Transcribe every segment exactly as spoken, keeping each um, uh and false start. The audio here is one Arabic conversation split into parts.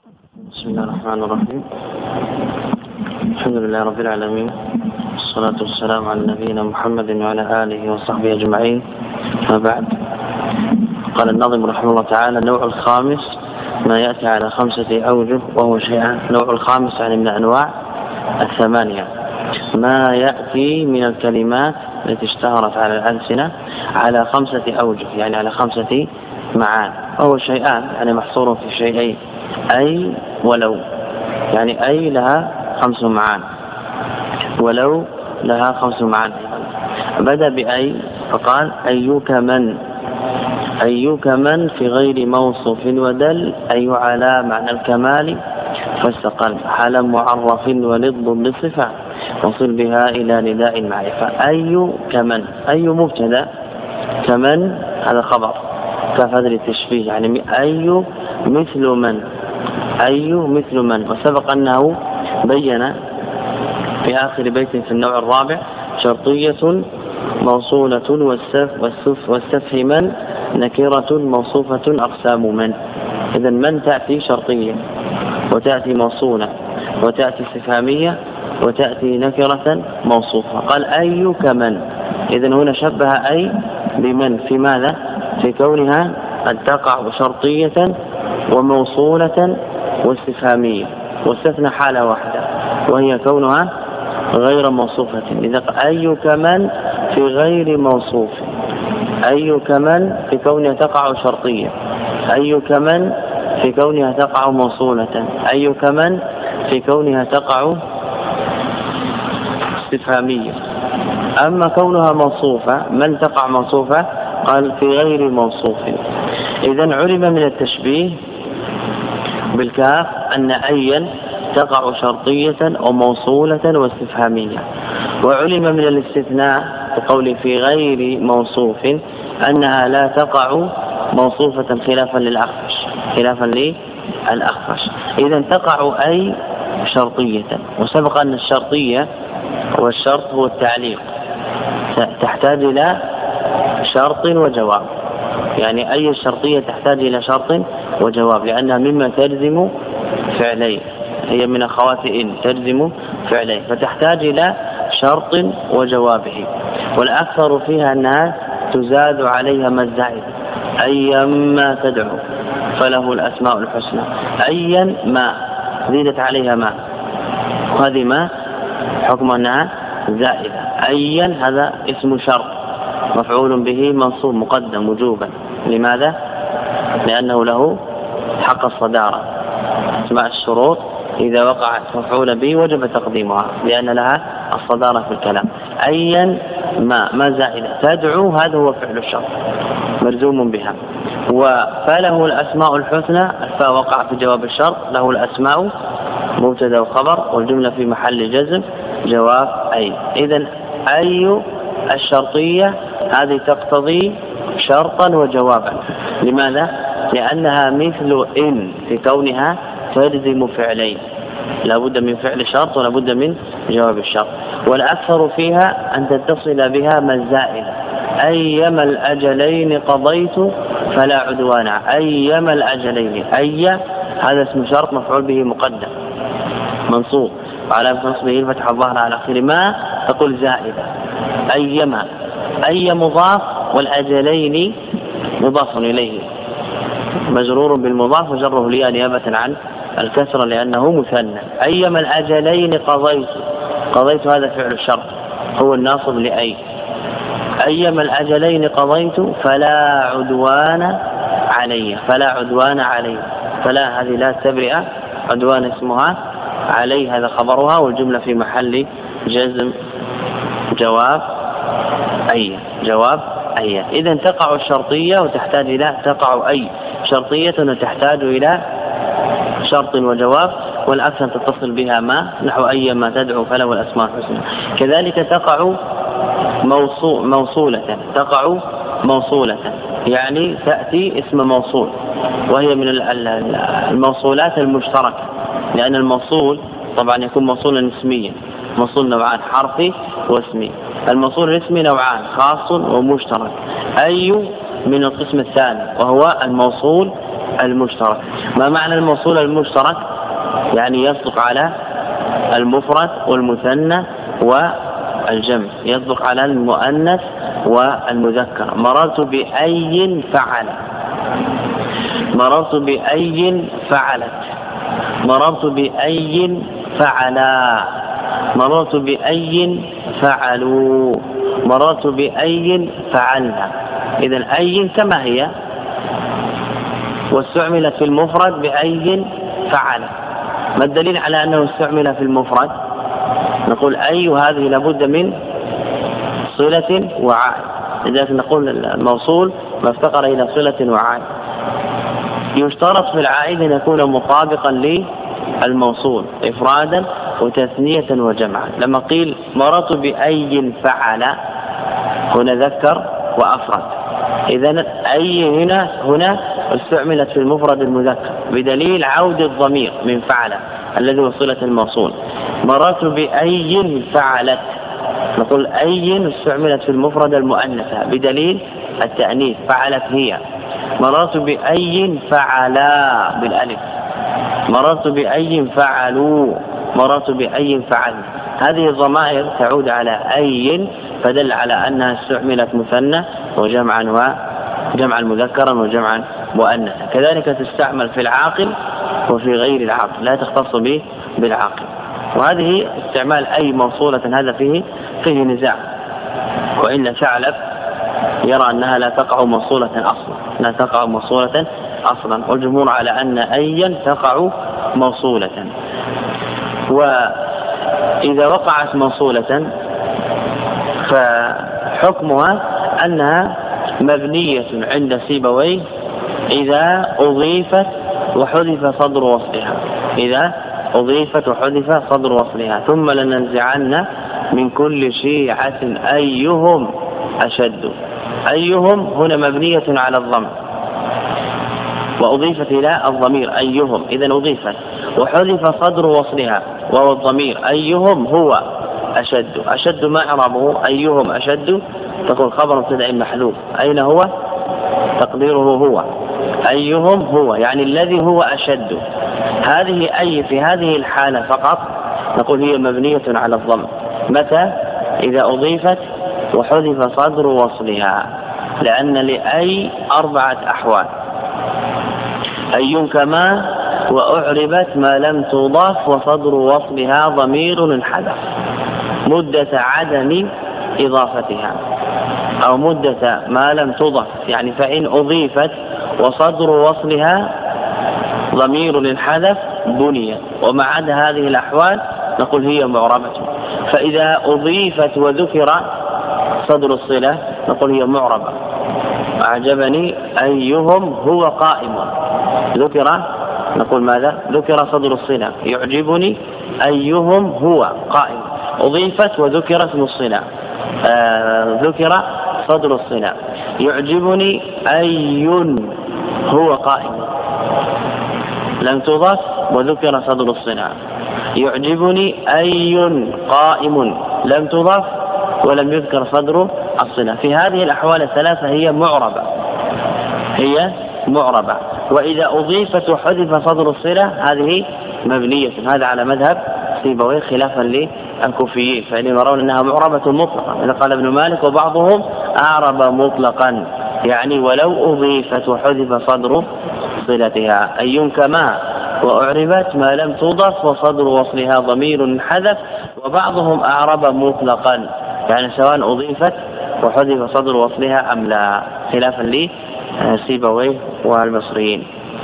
بسم الله الرحمن الرحيم. الحمد لله رب العالمين، والصلاة والسلام على نبينا محمد وعلى آله وصحبه أجمعين. ما بعد، قال الناظم رحمه الله تعالى: النوع الخامس ما يأتي على خمسة أوجه وهو شيئان. النوع الخامس يعني من أنواع الثمانية ما يأتي من الكلمات التي اشتهرت على الألسنة على خمسة أوجه، يعني على خمسة معان، وهو شيئان يعني محصور في شيئين: أي ولو، يعني أي لها خمس معان، ولو لها خمس معان. بدأ بأي فقال: أيك من، أيك من في غير موصوف ودل، أي على معنى الكمال فاستقل، حال معرف ولضد لصفة، وصل بها إلى نداء المعرفة. أي كمن، أي مبتدأ، كمن هذا خبر كفدر التشبيه، يعني أي مثل من، أي مثل من. وسبق أنه بين في آخر بيت في النوع الرابع: شرطية موصولة والسف والسف واستفهما نكرة موصوفة أقسام من. إذن من تأتي شرطية، وتأتي موصولة، وتأتي استفهامية، وتأتي نكرة موصوفة. قال: أي كمن. إذن هنا شبه أي بمن في ماذا؟ في كونها قد تقع شرطية وموصولة واستفهامية، واستثنى حالة واحدة وهي كونها غير موصوفة. إذا أي كمن في غير موصوف، أي كمن في كونها تقع شرطية، أي كمن في كونها تقع موصولة، أي كمن في كونها تقع استفهامية. أما كونها موصوفة، من تقع موصوفة؟ قال: في غير موصوف. إذن علم من التشبيه بالكاف أن أيا تقع شرطية وموصولة واستفهامية، وعلم من الاستثناء بقول في غير موصوف أنها لا تقع موصوفة خلافا للأخفش، خلافا للأخفش. إذن تقع أي شرطية، وسبق أن الشرطية والشرط هو التعليق، تحتاج إلى شرط وجواب، يعني أي شرطية تحتاج إلى شرط وجواب، لأنها مما تلزم فعلين، هي من أخوات إن تلزم فعلين، فتحتاج إلى شرط وجوابه. والأكثر فيها أنها تزاد عليها ما الزائد: أيما تدعو فله الأسماء الحسنى، أيا ما زيدت عليها ما، وهذه ما حكم أنها زائدة. أيا هذا اسم شرط مفعول به منصوب مقدم وجوبا. لماذا؟ لأنه له حق الصدارة. اسماء الشروط إذا وقعت مفعول به وجب تقديمها لأن لها الصدارة في الكلام. أيا ما، ما زائدة. تدعو هذا هو فعل الشرط مرزوم بها. وفله الأسماء الحسنى، الفاء وقع في جواب الشرط، له الأسماء مبتدا وخبر، والجملة في محل جزم جواب أي. إذن أي الشرطية هذه تقتضي شرطا وجوابا. لماذا؟ لأنها مثل إن في كونها تلزم فعلين، لا بد من فعل شرط ولا بد من جواب الشرط. والأكثر فيها أن تتصل بها ما الزائدة: أيما الأجلين قضيت فلا عدوان. أيما الأجلين، أي هذا اسم شرط مفعول به مقدم منصوب وعلى نصبه الفتح الظاهر على آخره، ما تقول زائدة. أيما، أي مضاف، والأجلين مضاف إليه مجرور بالمضاف وجره ليا نيابة عن الكسرة لأنه مثنى. أيما الأجلين قضيت، قضيت هذا فعل الشرط هو الناصب لأي. أيما الأجلين قضيت فلا عدوان علي، فلا عدوان علي، فلا هذه لا تبرئة، عدوان اسمها، علي هذا خبرها، والجملة في محل جزم جواب أي، جواب أي. إذن تقع الشرطية وتحتاج إلى، تقع أي شرطية وتحتاج إلى شرط وجواب، والأكثر تتصل بها ما، نحو أي ما تدعو فله الأسماء الحسنى. كذلك تقع موصول موصولة، تقع موصولة يعني تأتي اسم موصول، وهي من الموصولات المشتركة، لأن الموصول طبعا يكون موصولا اسميا، موصول نوعان: حرفي واسمي. الموصول الاسمي نوعان: خاص ومشترك. أي من القسم الثاني وهو الموصول المشترك. ما معنى الموصول المشترك؟ يعني يصدق على المفرد والمثنى والجمع، يصدق على المؤنث والمذكر. مررت بأي فعل، مررت بأي فعلت، مررت بأي فعلا، مررت بأي فعلوا، مررت بأي فعلنا. إذن أي كما هي واستعملت في المفرد بأي فعل. ما الدليل على أنه استعمل في المفرد؟ نقول أي، وهذه لابد من صلة وعائد، لذلك نقول الموصول ما افتقر إلى صلة وعائد. يشترط في العائد أن يكون مطابقا للموصول إفرادا وتثنية وجمعا. لما قيل مررت بأي فعل هنا ذكر وأفرد، إذن أي هنا هنا استعملت في المفرد المذكر بدليل عود الضمير من فعل الذي هو صلة الموصول. مررت بأي فعلت، نقول أي استعملت في المفرد المؤنثة بدليل التأنيث فعلت هي. مررت بأي فعلا بالألف، مررت بأي فعلوا، مررت بأي فعل. هذه الضمائر تعود على أي، فدل على أنها استعملت مثنى وجمعا وجمعا مذكرا وجمعا مؤنثا. كذلك تستعمل في العاقل وفي غير العاقل، لا تختص به بالعاقل. وهذه استعمال أي موصولة هذا فيه فيه نزاع، وإن ثعلب يرى أنها لا تقع موصولة أصلا، لا تقع موصولة أصلا، والجمهور على أن أيا تقع موصولة. وإذا وقعت موصولة فحكمها أنها مبنية عند سيبويه إذا أضيفت وحذف صدر وصلها، إذا أضيفت وحذف صدر وصلها. ثم لننزعن من كل شيعة أيهم أشد. أيهم هنا مبنية على الضم وأضيفت إلى الضمير أيهم، إذن أضيفت وحذف صدر وصلها وهو الضمير أيهم هو أشد. أشد ما إعرابه؟ أيهم أشد تقول خبر مبتدأ محذوف، أين هو؟ تقديره هو، أيهم هو يعني الذي هو أشد. هذه أي في هذه الحالة فقط نقول هي مبنية على الضم. متى؟ إذا أضيفت وحذف صدر وصلها، لأن لأي أربعة أحوال: أي كما وأعربت ما لم تضاف وصدر وصلها ضمير انحذف مدة عدم إضافتها، أو مدة ما لم تضف، يعني فإن أضيفت وصدر وصلها ضمير انحذف بنيت. وما عدا هذه الأحوال نقول هي معربة. فإذا أضيفت وذكر صدر الصلة نقول هي معربة. أعجبني أيهم هو قائم، ذكر نقول ماذا؟ ذكر صدر الصلة. يعجبني أيهم هو قائم، أضيفت وذكر اسم الصلة، آه ذكر صدر الصلة. يعجبني أي هو قائم، لم تضف وذكر صدر الصلة. يعجبني أي قائم، لم تضف ولم يذكر صدر الصلة. في هذه الأحوال الثلاثة هي معربة، هي معربة. وإذا أضيفت وحذف صدر الصلة هذه مبنية. هذا على مذهب سيبويه خلافا للكوفيين، فإنهم يرون أنها معربة مطلقة. إذا قال ابن مالك وبعضهم أعرب مطلقا، يعني ولو أضيفت وحذف صدر صلتها. أي كما وأعربت ما لم تضف وصدر وصلها ضمير حذف. وبعضهم أعرب مطلقا، يعني سواء أضيفت وحذف صدر وصلها أم لا، خلافا لسيبويه والمصريين.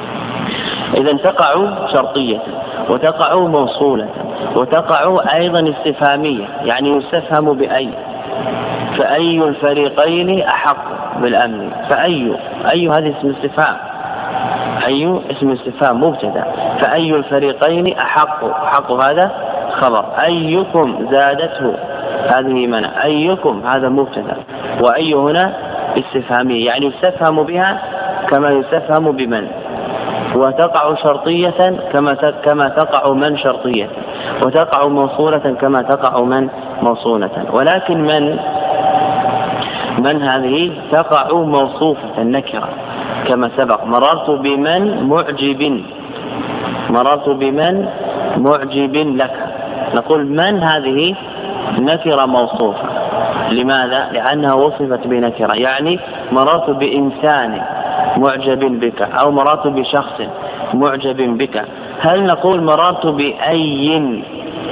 إذا تقع شرطية وتقع موصولة وتقع أيضا استفهامية، يعني يستفهم بأي. فأي الفريقين أحق بالأمن؟ فأي أي هذه اسم استفهام، أي اسم استفهام مبتدأ. فأي الفريقين أحق، أحق هذا خبر. أيكم زادته هذه منع، أيكم هذا مبتدأ. وأي هنا استفهامية، يعني يستفهم بها كما يستفهم بمن. وتقع شرطية كما كما تقع من شرطية، وتقع موصولة كما تقع من موصولة. ولكن من من هذه تقع موصوفة نكرة، كما سبق. مررت بمن معجب، مررت بمن معجب لك، نقول من هذه نكرة موصوفة. لماذا؟ لأنها وصفت بنكرة، يعني مررت بإنسان معجب بك أو مررت بشخص معجب بك. هل نقول مررت بأي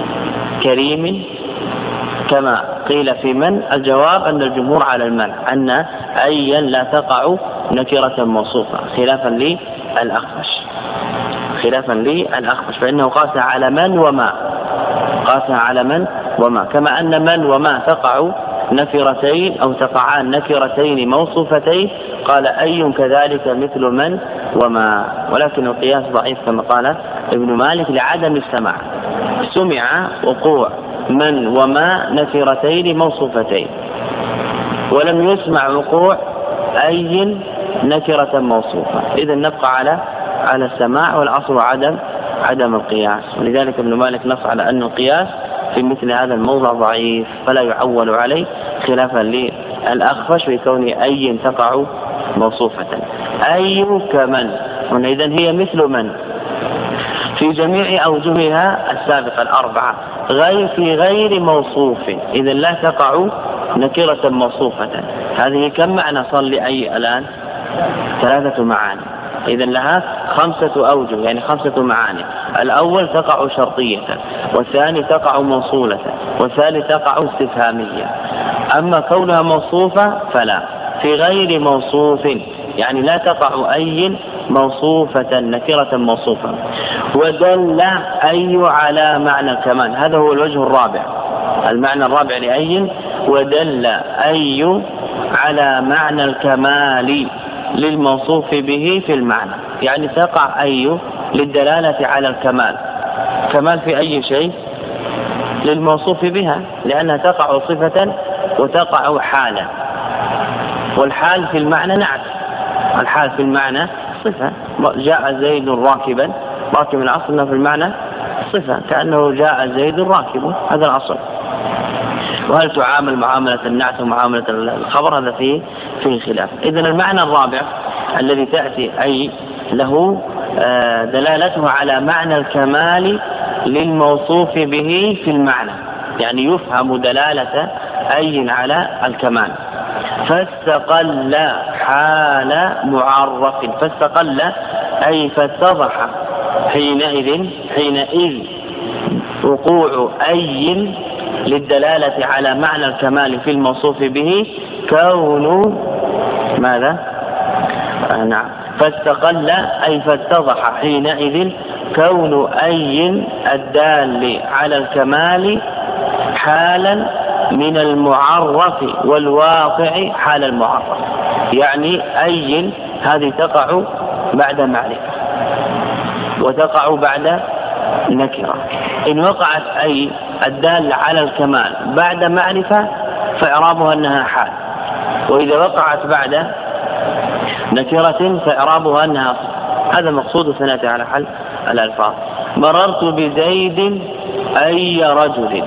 كريم كما قيل في من؟ الجواب أن الجمهور على المنع، أن أيا لا تقع نكرة موصوفة، خلافا للأخفش خلافا للأخفش فإنه قاس على من وما، قاس على من وما، كما أن من وما تقع نكرتين أو تقعان نكرتين موصوفتين، قال أي كذلك مثل من وما. ولكن القياس ضعيف كما قال ابن مالك لعدم السماع، سمع وقوع من وما نكرتين موصوفتين ولم يسمع وقوع أي نكرة موصوفة، إذن نبقى على على السماع، والأصل عدم عدم القياس. ولذلك ابن مالك نص على أن القياس في مثل هذا الموضع ضعيف فلا يعول عليه، خلافا للأخفش في كون أي تقع موصوفة. أي كمن، إذن هي مثل من في جميع أوجهها السابقة الأربعة، غير في غير موصوف، إذن لا تقع نكرة موصوفة. هذه كم معنى صار لأي الآن؟ ثلاثة معاني، إذن لها خمسة أوجه، يعني خمسة معاني. الأول تقع شرطية، والثاني تقع موصولة، والثالث تقع استفهامية. أما كونها موصوفة فلا، في غير موصوف يعني لا تقع أي موصوفة نكرة موصوفة. ودل أي على معنى الكمال، هذا هو الوجه الرابع، المعنى الرابع لأي، ودل أي على معنى الكمال للموصوف به في المعنى، يعني تقع أي للدلالة على الكمال. كمال في أي شيء؟ للموصوف بها، لأنها تقع صفة وتقع حالا، والحال في المعنى نعت، الحال في المعنى صفة. جاء زيد راكبا، راكب الأصل في المعنى صفة، كأنه جاء زيد راكب، هذا الأصل. وهل تعامل معاملة النعت ومعاملة الخبر؟ هذا فيه فيه خلاف. إذن المعنى الرابع الذي تأتي أي له دلالته على معنى الكمال للموصوف به في المعنى، يعني يفهم دلالة أي على الكمال. فاستقل حال معرف، فاستقل أي فاتضح حينئذ حينئذ وقوع أي للدلالة على معنى الكمال في الموصوف به كون ماذا؟ آه نعم، فاستقل أي فاتضح حينئذ كون أي الدال على الكمال حالا من المعرف والواقع حال المعرف، يعني أي هذه تقع بعد معرفة وتقع بعد نكرة. إن وقعت أي الدال على الكمال بعد معرفة فإعرابها أنها حال، وإذا وقعت بعد نكرة فإعرابها أنها صفة. هذا مقصود سنأتي على حل الألفاظ. مررت بزيد أي رجل،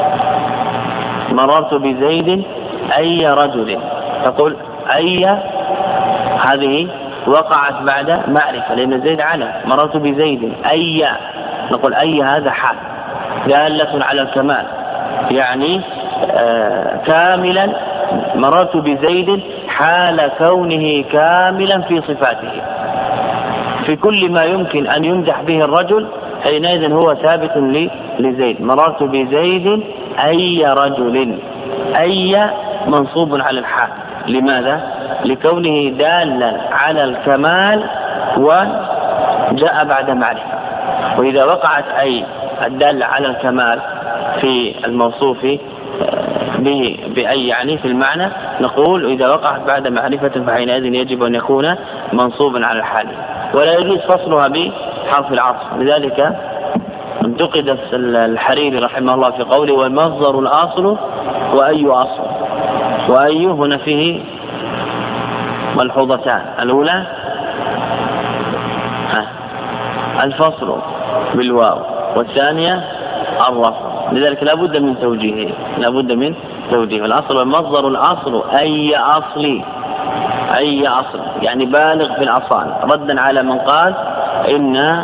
مررت بزيد أي رجل، تقول أي هذه وقعت بعد معرفة لأن زيد على، مررت بزيد أي، نقول أي هذا حال دالة على الكمال، يعني آه كاملا. مررت بزيد حال كونه كاملا في صفاته، في كل ما يمكن أن يمدح به الرجل حينئذ هو ثابت لزيد. مررت بزيد أي رجل، أي منصوب على الحال، لماذا؟ لكونه دالا على الكمال وجاء بعد معرفة. وإذا وقعت أي الدالة على الكمال في الموصوف به بأي يعني في المعنى، نقول إذا وقعت بعد معرفة فحينئذ يجب أن يكون منصوبا على الحال، ولا يجوز فصلها بحرف العطف. لذلك انتقد الحريري رحمه الله في قوله والمصدر الأصل وأي أصل، وأي هنا فيه ملحوظتان. الأولى الفصل بالواو، والثانية الرفع، لذلك لا بد من توجيهه، لا بد من توجيه. الأصل والمصدر الأصل أي أصل، أي أصل، يعني بالغ في الأصالة، ردا على من قال إن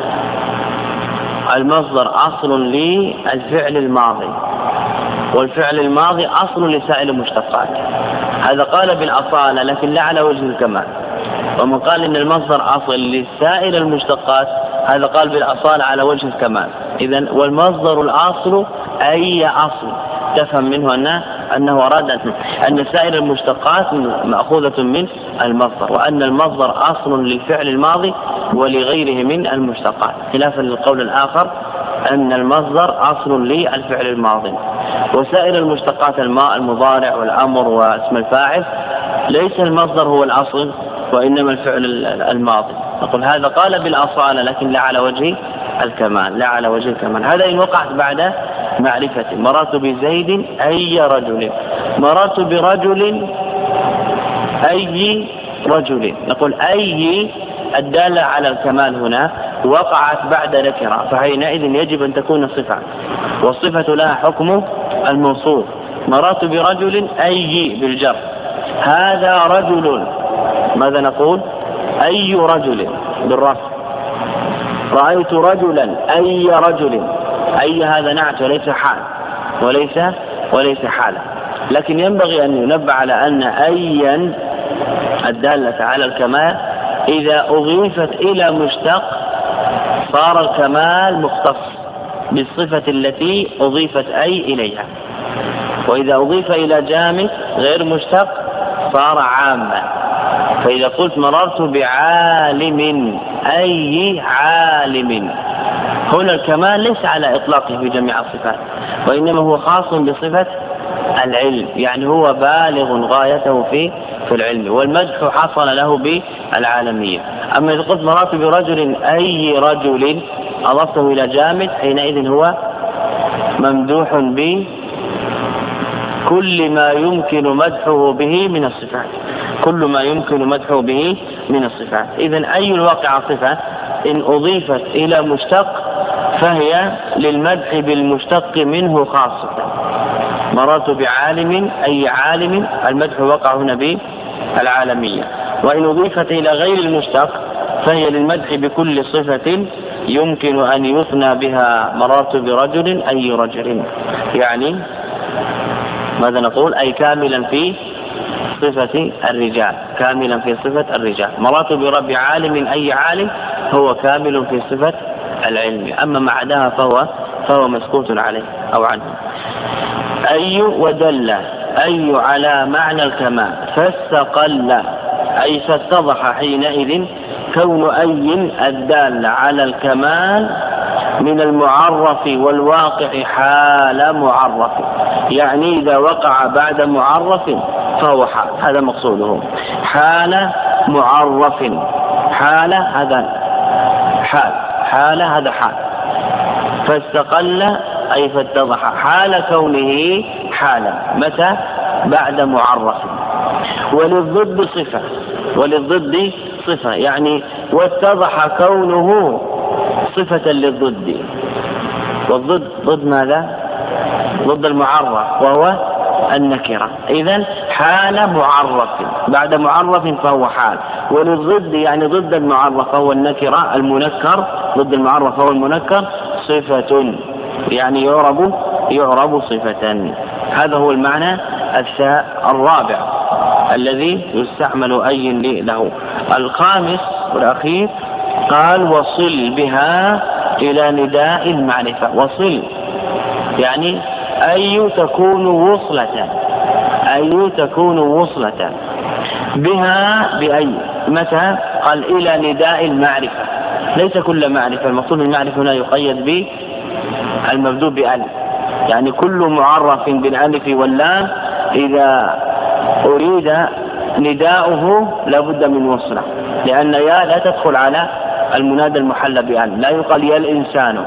المصدر أصل للفعل الماضي والفعل الماضي أصل لسائر المشتقات. هذا قال بالأصالة لكن لا على وجه الكمال. ومن قال إن المصدر أصل لسائر المشتقات هذا قال بالأصالة على وجه الكمال. إذن والمصدر الأصل أي أصل، تفهم منه أنه, أنه أراد أن سائر المشتقات مأخوذة من المصدر، وأن المصدر أصل للفعل الماضي ولغيره من المشتقات، خلافا للقول الآخر أن المصدر أصل للفعل الماضي. وسائر المشتقات الماء المضارع والأمر واسم الفاعل ليس المصدر هو الأصل وإنما الفعل الماضي. نقول هذا قال بالأصالة لكن لا على وجه الكمال، لا على وجه الكمال. هذا إن وقعت بعد معرفة. مررت بزيد أي رجل، مررت برجل أي رجل. نقول أي الدالة على الكمال هنا وقعت بعد نكرة، فحينئذ يجب أن تكون صفة، والصفة لها حكم الموصوف. مررت برجل أي بالجر، هذا رجل، ماذا نقول؟ أي رجل بالرفع. رأيت رجلا أي رجل، أي هذا نعت وليس حال، وليس وليس حالا. لكن ينبغي أن ينبه على أن أيا الدالة على الكمال إذا أضيفت إلى مشتق صار الكمال مختص بالصفة التي أضيفت أي إليها، وإذا أضيف إلى جامد غير مشتق صار عاما. فإذا قلت مررت بعالم أي عالم، هنا الكمال ليس على إطلاقه في جميع الصفات، وإنما هو خاص بصفة العلم، يعني هو بالغ غايته في في العلم، والمدح حصل له بالعالمية. أما إذا قلت مررت برجل أي رجل أضفته إلى جامد حينئذ هو ممدوح بكل ما يمكن مدحه به من الصفات، كل ما يمكن مدحه به من الصفات. إذن أي الواقع صفة إن أضيفت إلى مشتق فهي للمدح بالمشتق منه خاصة. مررت بعالم أي عالم، المدح وقع هنا بالعالمية. وإن أضيفت إلى غير المشتق فهي للمدح بكل صفة يمكن أن يثنى بها. مررت برجل أي رجل، يعني ماذا نقول؟ أي كاملا في صفة الرجال، كاملا في صفة الرجال. مررت برب عالم أي عالم هو كامل في صفة العلم، أما ما عداها فهو فهو مسكوت عليه أو عنه. أي ودل أي على معنى الكمال فاستقل، أي فاتضح حينئذ كون أي الدال على الكمال من المعرف والواقع حال معرف، يعني إذا وقع بعد معرف فهو حال، هذا مقصوده. حال معرف، حال هذا حال، حال هذا حال. فاستقل أي فاتضح حال كونه حالا، متى؟ بعد معرف. وللضد صفة، وللضد صفة يعني واتضح كونه صفة للضد. والضد ضد ماذا؟ ضد المعرف وهو النكرة. إذن حال معرف، بعد معرف فهو حال. وللضد يعني ضد المعرف هو النكرة، المنكر ضد المعرف هو المنكر صفة، يعني يعرب يعرب صفة. هذا هو المعنى الرابع الذي يستعمل أي له. الخامس والأخير قال وصل بها إلى نداء المعرفة. وصل يعني أي تكون وصلة، أي تكون وصلة بها بأي. متى؟ قال إلى نداء المعرفة، ليس كل معرفة، المقصود المعرفة هنا يقيد به المبدوء بألف، يعني كل معرف بالألف واللام إذا أريد نداؤه لابد من وصله، لأن يا لا تدخل على المنادى المحلى بألف، لا يقال يا الإنسان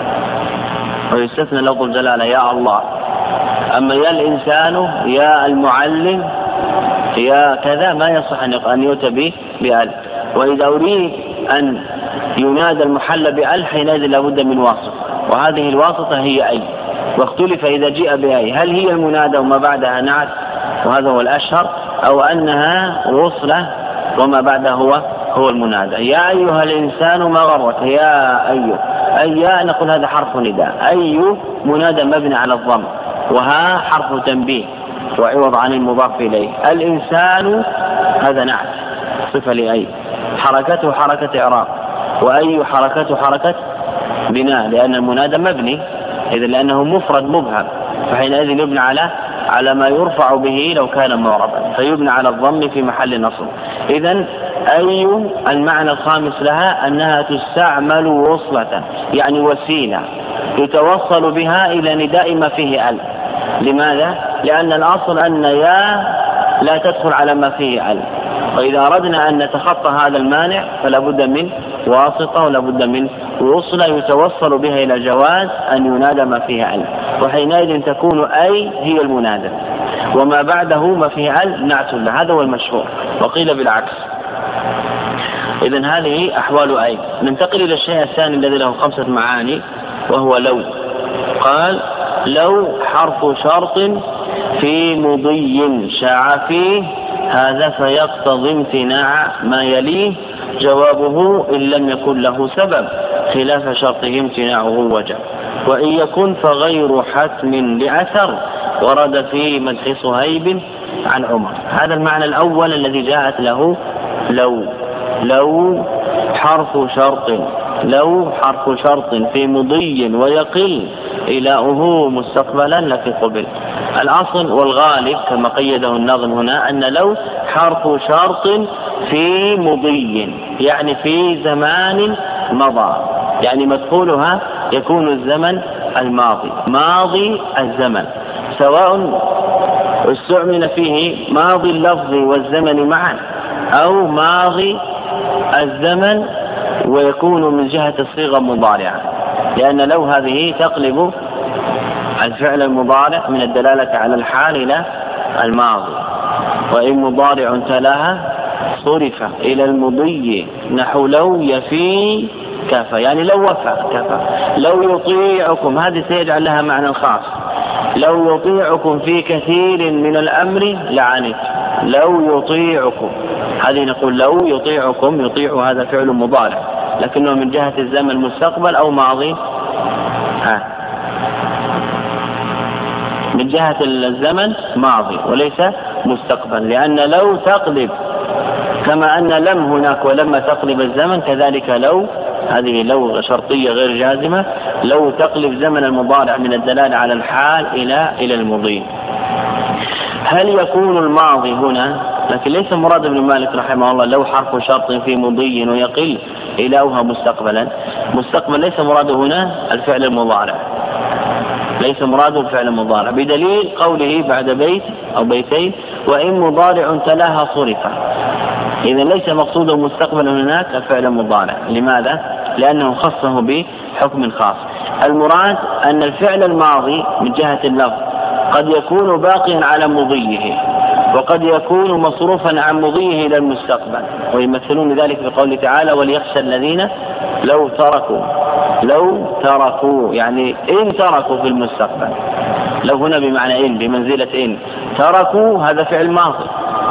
ويستثنى لفظ الجلالة يا الله. أما يا الإنسان يا المعلم يا كذا ما يصح أن يؤتى به بألف. وإذا أريد أن ينادى المحلى بألف حينئذ لابد من واسطة، وهذه الواسطة هي أي. واختلف إذا جاء بأي هل هي المنادى وما بعدها نعت، وهذا هو الأشهر، أو أنها وصلة وما بعده هو هو المنادى. يا أيها الإنسان ما غرك، يا أيها أي نقول هذا حرف نداء، أي منادى مبني على الضم، وها حرف تنبيه وعوض عن المضاف إليه. الإنسان هذا نعت صفة لأي، حركته حركة إعراب، وأي حركته حركة بناء لأن المنادى مبني، إذا لأنه مفرد مبهم فحينئذ يبنى على على ما يرفع به لو كان معربا، فيبنى على الضم في محل نصب. إذن أي المعنى الخامس لها أنها تستعمل وصلة، يعني وسيلة يتوصل بها إلى نداء ما فيه ال. لماذا؟ لأن الأصل أن يا لا تدخل على ما فيه ال، وإذا أردنا أن نتخطى هذا المانع فلا بد من واسطة ولا بد من وصلة يتوصل بها إلى جواز أن ينادى ما فيه ال، وحينئذ تكون أي هي المنادى وما بعده ما فيه ال نعت له. هذا هو المشهور، وقيل بالعكس. إذن هذه أحوال أي. ننتقل إلى الشيء الثاني الذي له خمسة معاني وهو لو. قال لو حرف شرط في مضي شاع فيه، هذا فيقتضي امتناع ما يليه، جوابه إن لم يكن له سبب خلاف شرطه امتناعه وجب، وإن يكن فغير حتم لأثر ورد في مدح صهيب عن عمر. هذا المعنى الأول الذي جاءت له لو. لو حرف شرط، لو حرف شرط في مضي ويقل إلاؤه مستقبلا لكن قبل. الأصل والغالب كما قيده الناظم هنا أن لو حرف شرط في مضي، يعني في زمان مضى، يعني مدخولها يكون الزمن الماضي، ماضي الزمن، سواء استعمل فيه ماضي اللفظ والزمن معا أو ماضي الزمن ويكون من جهة الصيغة مضارعة، لأن لو هذه تقلب الفعل المضارع من الدلالة على الحال إلى الماضي. وإن مضارع تلاها صرف إلى المضي نحو لو يفي كفى، يعني لو وفى كفى. لو يطيعكم هذه سيجعل لها معنى خاص، لو يطيعكم في كثير من الأمر لعنت. لو يطيعكم هذه نقول لو يطيعكم، يطيع هذا فعل مضارع لكنه من جهة الزمن المستقبل أو ماضي، ها من جهة الزمن ماضي وليس مستقبل، لأن لو تقلب كما أن لم هناك ولما تقلب الزمن كذلك لو، هذه لو شرطية غير جازمة، لو تقلب زمن المضارع من الدلالة على الحال إلى إلى المضي. هل يكون الماضي هنا؟ لكن ليس مراد ابن مالك رحمه الله لو حرف شرط في مضي ويقل إلىها مستقبلا، مستقبل ليس مراده هنا الفعل المضارع، ليس مراده الفعل المضارع، بدليل قوله بعد بيت أو بيتين وإن مضارع تلاها صرفة. إذا ليس مقصوده مستقبلا هناك الفعل المضارع. لماذا؟ لأنه خصه بحكم خاص. المراد أن الفعل الماضي من جهة اللفظ قد يكون باقيا على مضيه وقد يكون مصروفا عن مضيه إلى المستقبل، ويمثلون ذلك بقوله تعالى وليخشى الذين لو تركوا، لو تركوا يعني إن تركوا في المستقبل. لو هنا بمعنى إن، بمنزلة إن. تركوا هذا فعل ماضي،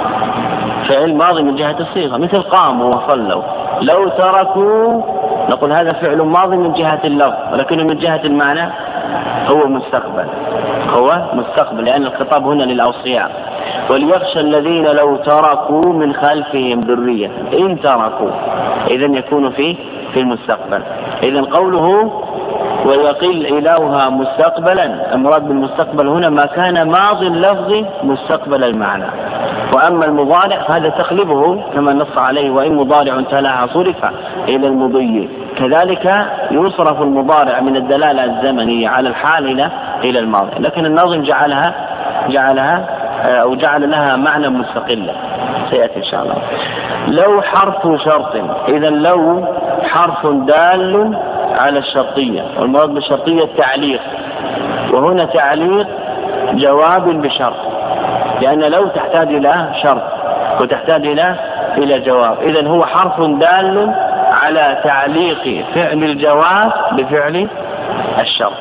فعل ماضي من جهة الصيغة مثل قاموا وصلوا. لو تركوا نقول هذا فعل ماضي من جهة اللفظ ولكنه من جهة المعنى هو مستقبل، هو مستقبل لأن الخطاب هنا للأوصياء. وليخشى الذين لو تركوا من خلفهم ذرية، إن تركوا إذن يكون في في المستقبل. إذن قوله ويقل إلهها مستقبلا، المراد بالمستقبل هنا ما كان ماضي اللفظ مستقبل المعنى. وأما المضارع فهذا تقلبه كما نص عليه وإن مضارع تلاها صرف إلى المضي، كذلك يصرف المضارع من الدلالة الزمنية على الحال إلى إلى الماضي، لكن الناظم جعلها جعلها أو جعل لها معنى مستقلا سيأتي إن شاء الله. لو حرف شرط، إذا لو حرف دال على الشرطية، والمراد بالشرطية التعليق، وهنا تعليق جواب بشرط، لأن لو تحتاج إلى شرط وتحتاج إلى إلى جواب. إذن هو حرف دال على تعليق فعل الجواب بفعل الشرط،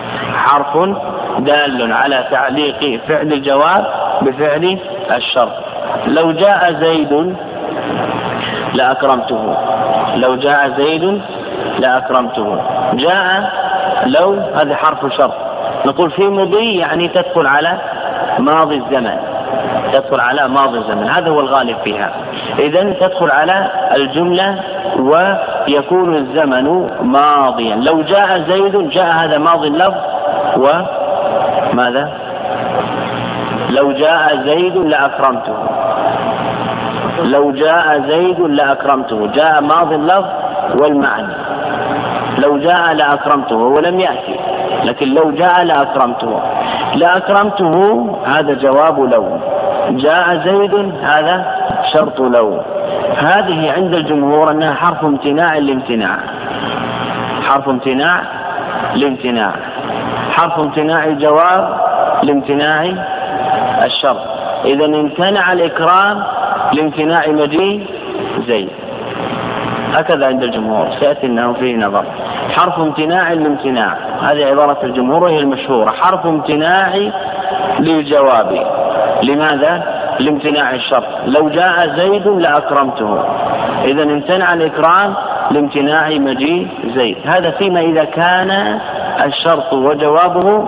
حرف دال على تعليق فعل الجواب بفعل الشرط. لو جاء زيد لأكرمته، لو جاء زيد لأكرمته. جاء لو هذا حرف شرط، نقول في مضي يعني تدخل على ماضي الزمن، تدخل على ماضي الزمن، هذا هو الغالب فيها. إذن تدخل على الجملة ويكون الزمن ماضيا. لو جاء زيد، جاء هذا ماضي اللفظ، وماذا؟ لو جاء زيد لأكرمته، لو جاء زيد لأكرمته، جاء ماضي اللفظ والمعنى. لو جاء لأكرمته ولم يأتي، لكن لو جاء لأكرمته. لأكرمته هذا جواب لو، جاء زيد هذا شرط لو. هذه عند الجمهور أنها حرف امتناع لامتناع، حرف امتناع لامتناع، حرف امتناع جواب لامتناع الشرط. إذا امتنع الإكرام لامتناع مجيء زيد، هكذا عند الجمهور، سيأتي أنه فيه نظر. حرف امتناع لامتناع، هذه عبارة الجمهور وهي المشهورة، حرف امتناع للجواب. لماذا؟ لامتناع الشرط. لو جاء زيد لأكرمته، إذا امتنع الإكرام لامتناع مجيء زيد. هذا فيما إذا كان الشرط وجوابه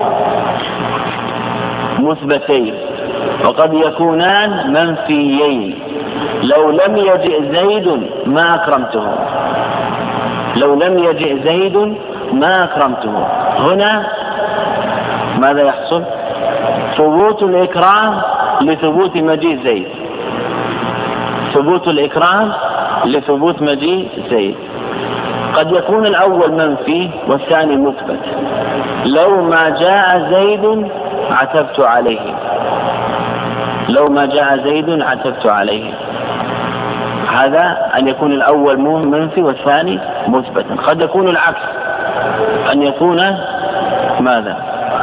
مثبتين، وقد يكونان منفيين. لو لم يجئ زيد ما أكرمته، لو لم يجئ زيد ما أكرمته. هنا ماذا يحصل؟ ثبوت الإكرام لثبوت مجيء زيد، ثبوت الإكرام لثبوت مجيء زيد. قد يكون الأول منفي والثاني مثبت. لو ما جاء زيد عتبت عليه، لو ما جاء زيد عتبت عليه. هذا أن يكون الأول منفي والثاني مثبتا. قد يكون العكس، أن يكون ماذا؟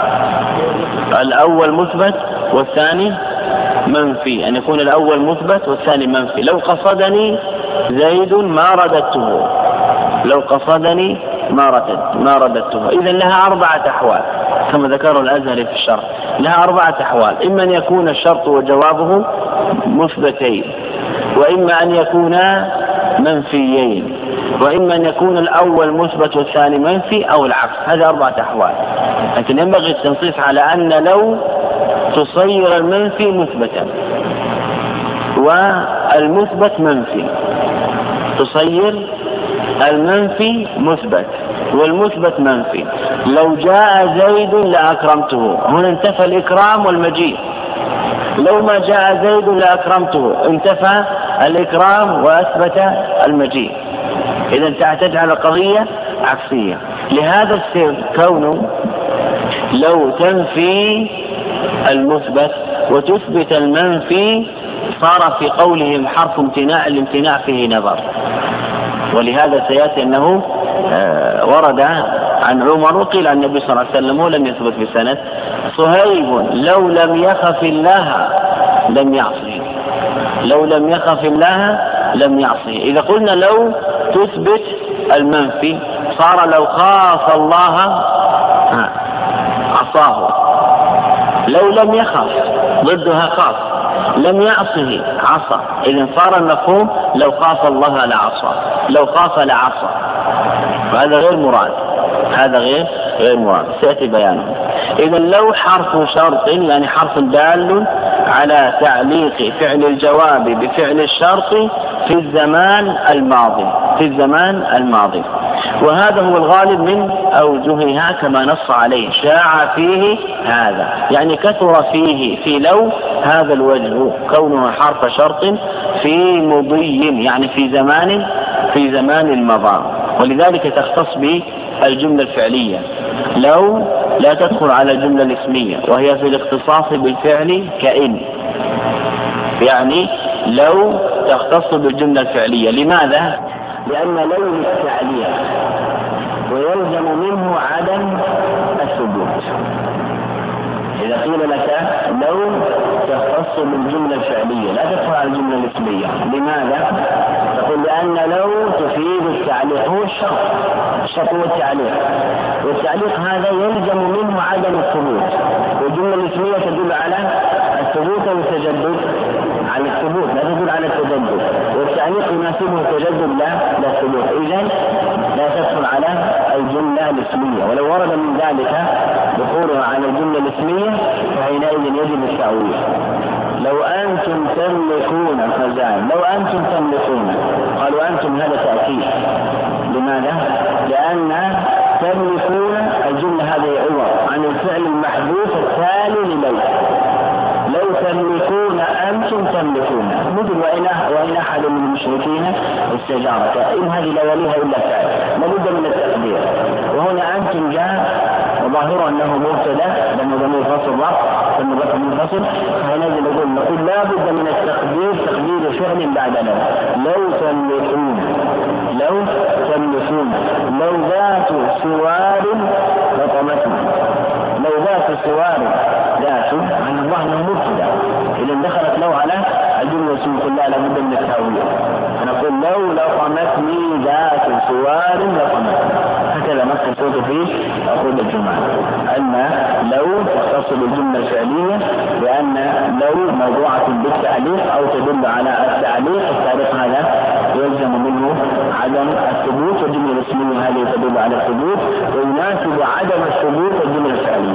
الأول مثبت والثاني منفي، أن يكون الأول مثبت والثاني منفي. لو قصدني زيد ما رددته، لو قصدني ما رددت ما رددته. إذن لها أربعة أحوال كما ذكر الأزهري في الشرح، لها أربعة أحوال: إما أن يكون الشرط وجوابه مثبتين، وإما أن يكونا منفيين، وإما أن يكون الأول مثبت والثاني منفي، أو العكس. هذه أربعة أحوال، لكن ينبغي التنصيص على أن لو تصير المنفي مثبتا والمثبت منفي، تصير المنفي مثبت والمثبت منفي. لو جاء زيد لأكرمته، هنا انتفى الإكرام والمجيء. لو ما جاء زيد لأكرمته، انتفى الإكرام وأثبت المجيء. إذا تجعل القضية عكسية. لهذا السبب كونه لو تنفي المثبت وتثبت المنفي صار في قولهم حرف امتناع، الامتناع فيه نظر. ولهذا سيأتي أنه ورد عن عمر وقيل عن النبي صلى الله عليه وسلم ولم يثبت بسند: صهيب لو لم يخف الله لم يعصه، لو لم يخف الله لم يعصه. إذا قلنا لو تثبت المنفي صار لو خاف الله عصاه، لو لم يخف ضدها خاف، لم يعصه عصى. إذن صار المفهوم لو خاف الله لعصى، لو خاف لعصى. وهذا غير مراد، هذا غير غير مراد، سيأتي بيانه. إذن لو حرف شرط يعني حرف دال على تعليق فعل الجواب بفعل الشرط في الزمان الماضي، في الزمان الماضي. وهذا هو الغالب من أوجهها كما نص عليه: شاع فيه هذا، يعني كثر فيه في لو هذا الوجه، كونها حرف شرط في مضي يعني في زمان في زمان المضى. ولذلك تختص بالجملة الفعلية. لو لا تدخل على الجملة الاسمية، وهي في الاختصاص بالفعل كإن، يعني لو تختص بالجملة الفعلية. لماذا؟ لأن لو للتعليق ويلزم منه عدم الثبوت. إذا قيل لك لو تختص بالجملة الفعلية لا تدخل على الجملة الاسمية، لماذا؟ تقول لأن لو تفيد التعليق، هو الشرط، الشرط هو التعليق، والتعليق هذا يلزم منه عدم الثبوت، والجملة الاسمية تدل على الثبوت والتجدد على الثبوت لا تدل على التجدد، والتعليق يناسبه التجدد لا لا الثبوت، إذن لا تدخل على الجملة الاسمية. ولو ورد من ذلك دخولها على الجملة الاسمية فحينئذ يجب التأويل. لو أنتم تملكون الخزائن، لو أنتم تملكون، قالوا أنتم هذا تأكيد. لماذا؟ لأن تملكون الجملة هذه عوض عن الفعل المحذوف التالي للو. لو تملكون أنتم تملكون، مثل وإن وإن أحد من المشركين استجارك، إن هذه لا يليها إلا فعل لابد من التقدير. وهنا أنتم جاء وظاهر أنه مبتدأ لأنه ضمير فصل ضرب ثم ضرب منفصل، فهنزل نقول نقول لا بد من التقدير تقدير فعل بعد لو. لو تملكون، لو تملكون، لو ذات سوار لطمتنا، لو ذات سوار ذات عن الله انه مبتدا، اذا دخلت لو على الجمله اسم كلها لابد من التاويل، فنقول لو لطمتني ذات سوار لطمتني، هكذا نص الصوت فيه أقول الجمعة. أن لو تختص بالجملة الفعلية لأن لو موضوعة بالتعليق أو تدل على التعليق، التعليق هذا يلزم منه عدم الثبوت، والجملة الاسمية هذه تدل على الثبوت، ويناسب عدم الثبوت الجملة الفعلية،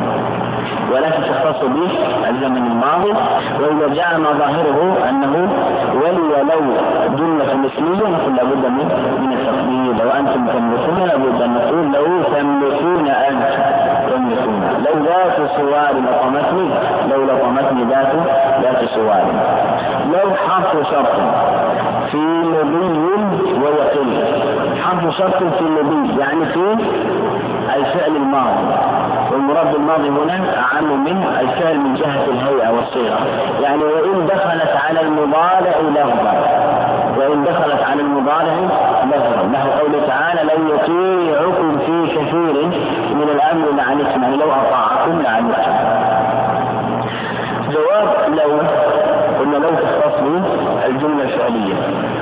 ولكن تختص به الزمن الماضي. وإذا جاء ما ظاهره أنه ولي لو جملة اسمية نقول لابد من من التقدير. لو أنتم تملكون لابد أن نقول لو تملكون أنتم تملكون. لو ذات سوار لطمتني، لو لطمتني ذات ذات سوار. لو حرف شرط في مضي ويقل، حرف شرط في مضي يعني في الفعل الماضي، والمراد بالماضي هنا أعم من الفعل من جهة الهيئة والصيغة، يعني وإن دخلت على المضارع لفظا، وإن دخلت على المضارع لفظا، له قوله تعالى لو يطيعكم في كثير من الأمر لعنتم، يعني لو أطاعكم لعنتم. جواب لو قلنا لو تختص بالجملة الفعلية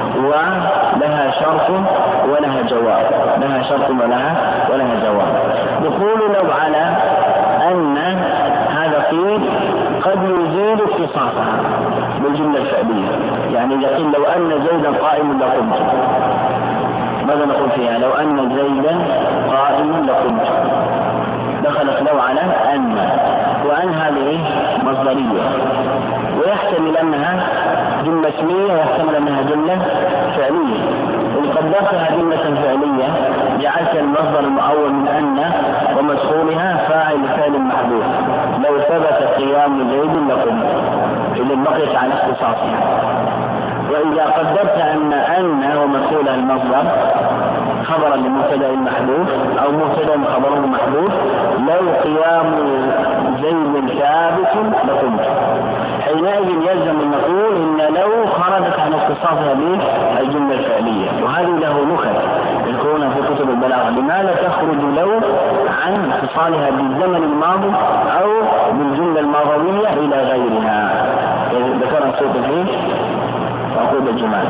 ولها شرط ولها جواب، لها شرط ولها ولها جواب. نقول لو على أن هذا قيل قد يزيل اختصاصها بالجملة الفعلية، يعني إذا قيل لو أن زيدا قائم لقمت، ماذا نقول فيها؟ لو أن زيدا قائم لقمت، دخلت لو على أن، وأن هذه مصدرية، ويحتمل أنها جملة اسمية ويحتمل أنها جملة فعلية. إن قدرتها جملة فعلية جعلت المصدر المؤول من أن ومدخولها فاعل فعل محذوف، لو ثبت قيام زيد لقمت، إذا بقيت على اختصاصها. وإذا قدرت أن أن ومدخولها المصدر خبرا لمبتدأ محذوف أو مبتدأ خبره محذوف، لو قيام زيد ثابت لقمت، حينئذ يلزم أن نقول إن لو خرجت عن اختصاصها بالجملة الفعلية، وهذه له نكت يذكرونها في كتب البلاغة. لماذا تخرج لو عن اتصالها بالزمن الماضي أو بالجملة الماضوية إلى غيرها؟ ذكرنا الصوت فيه وأقول الجمال.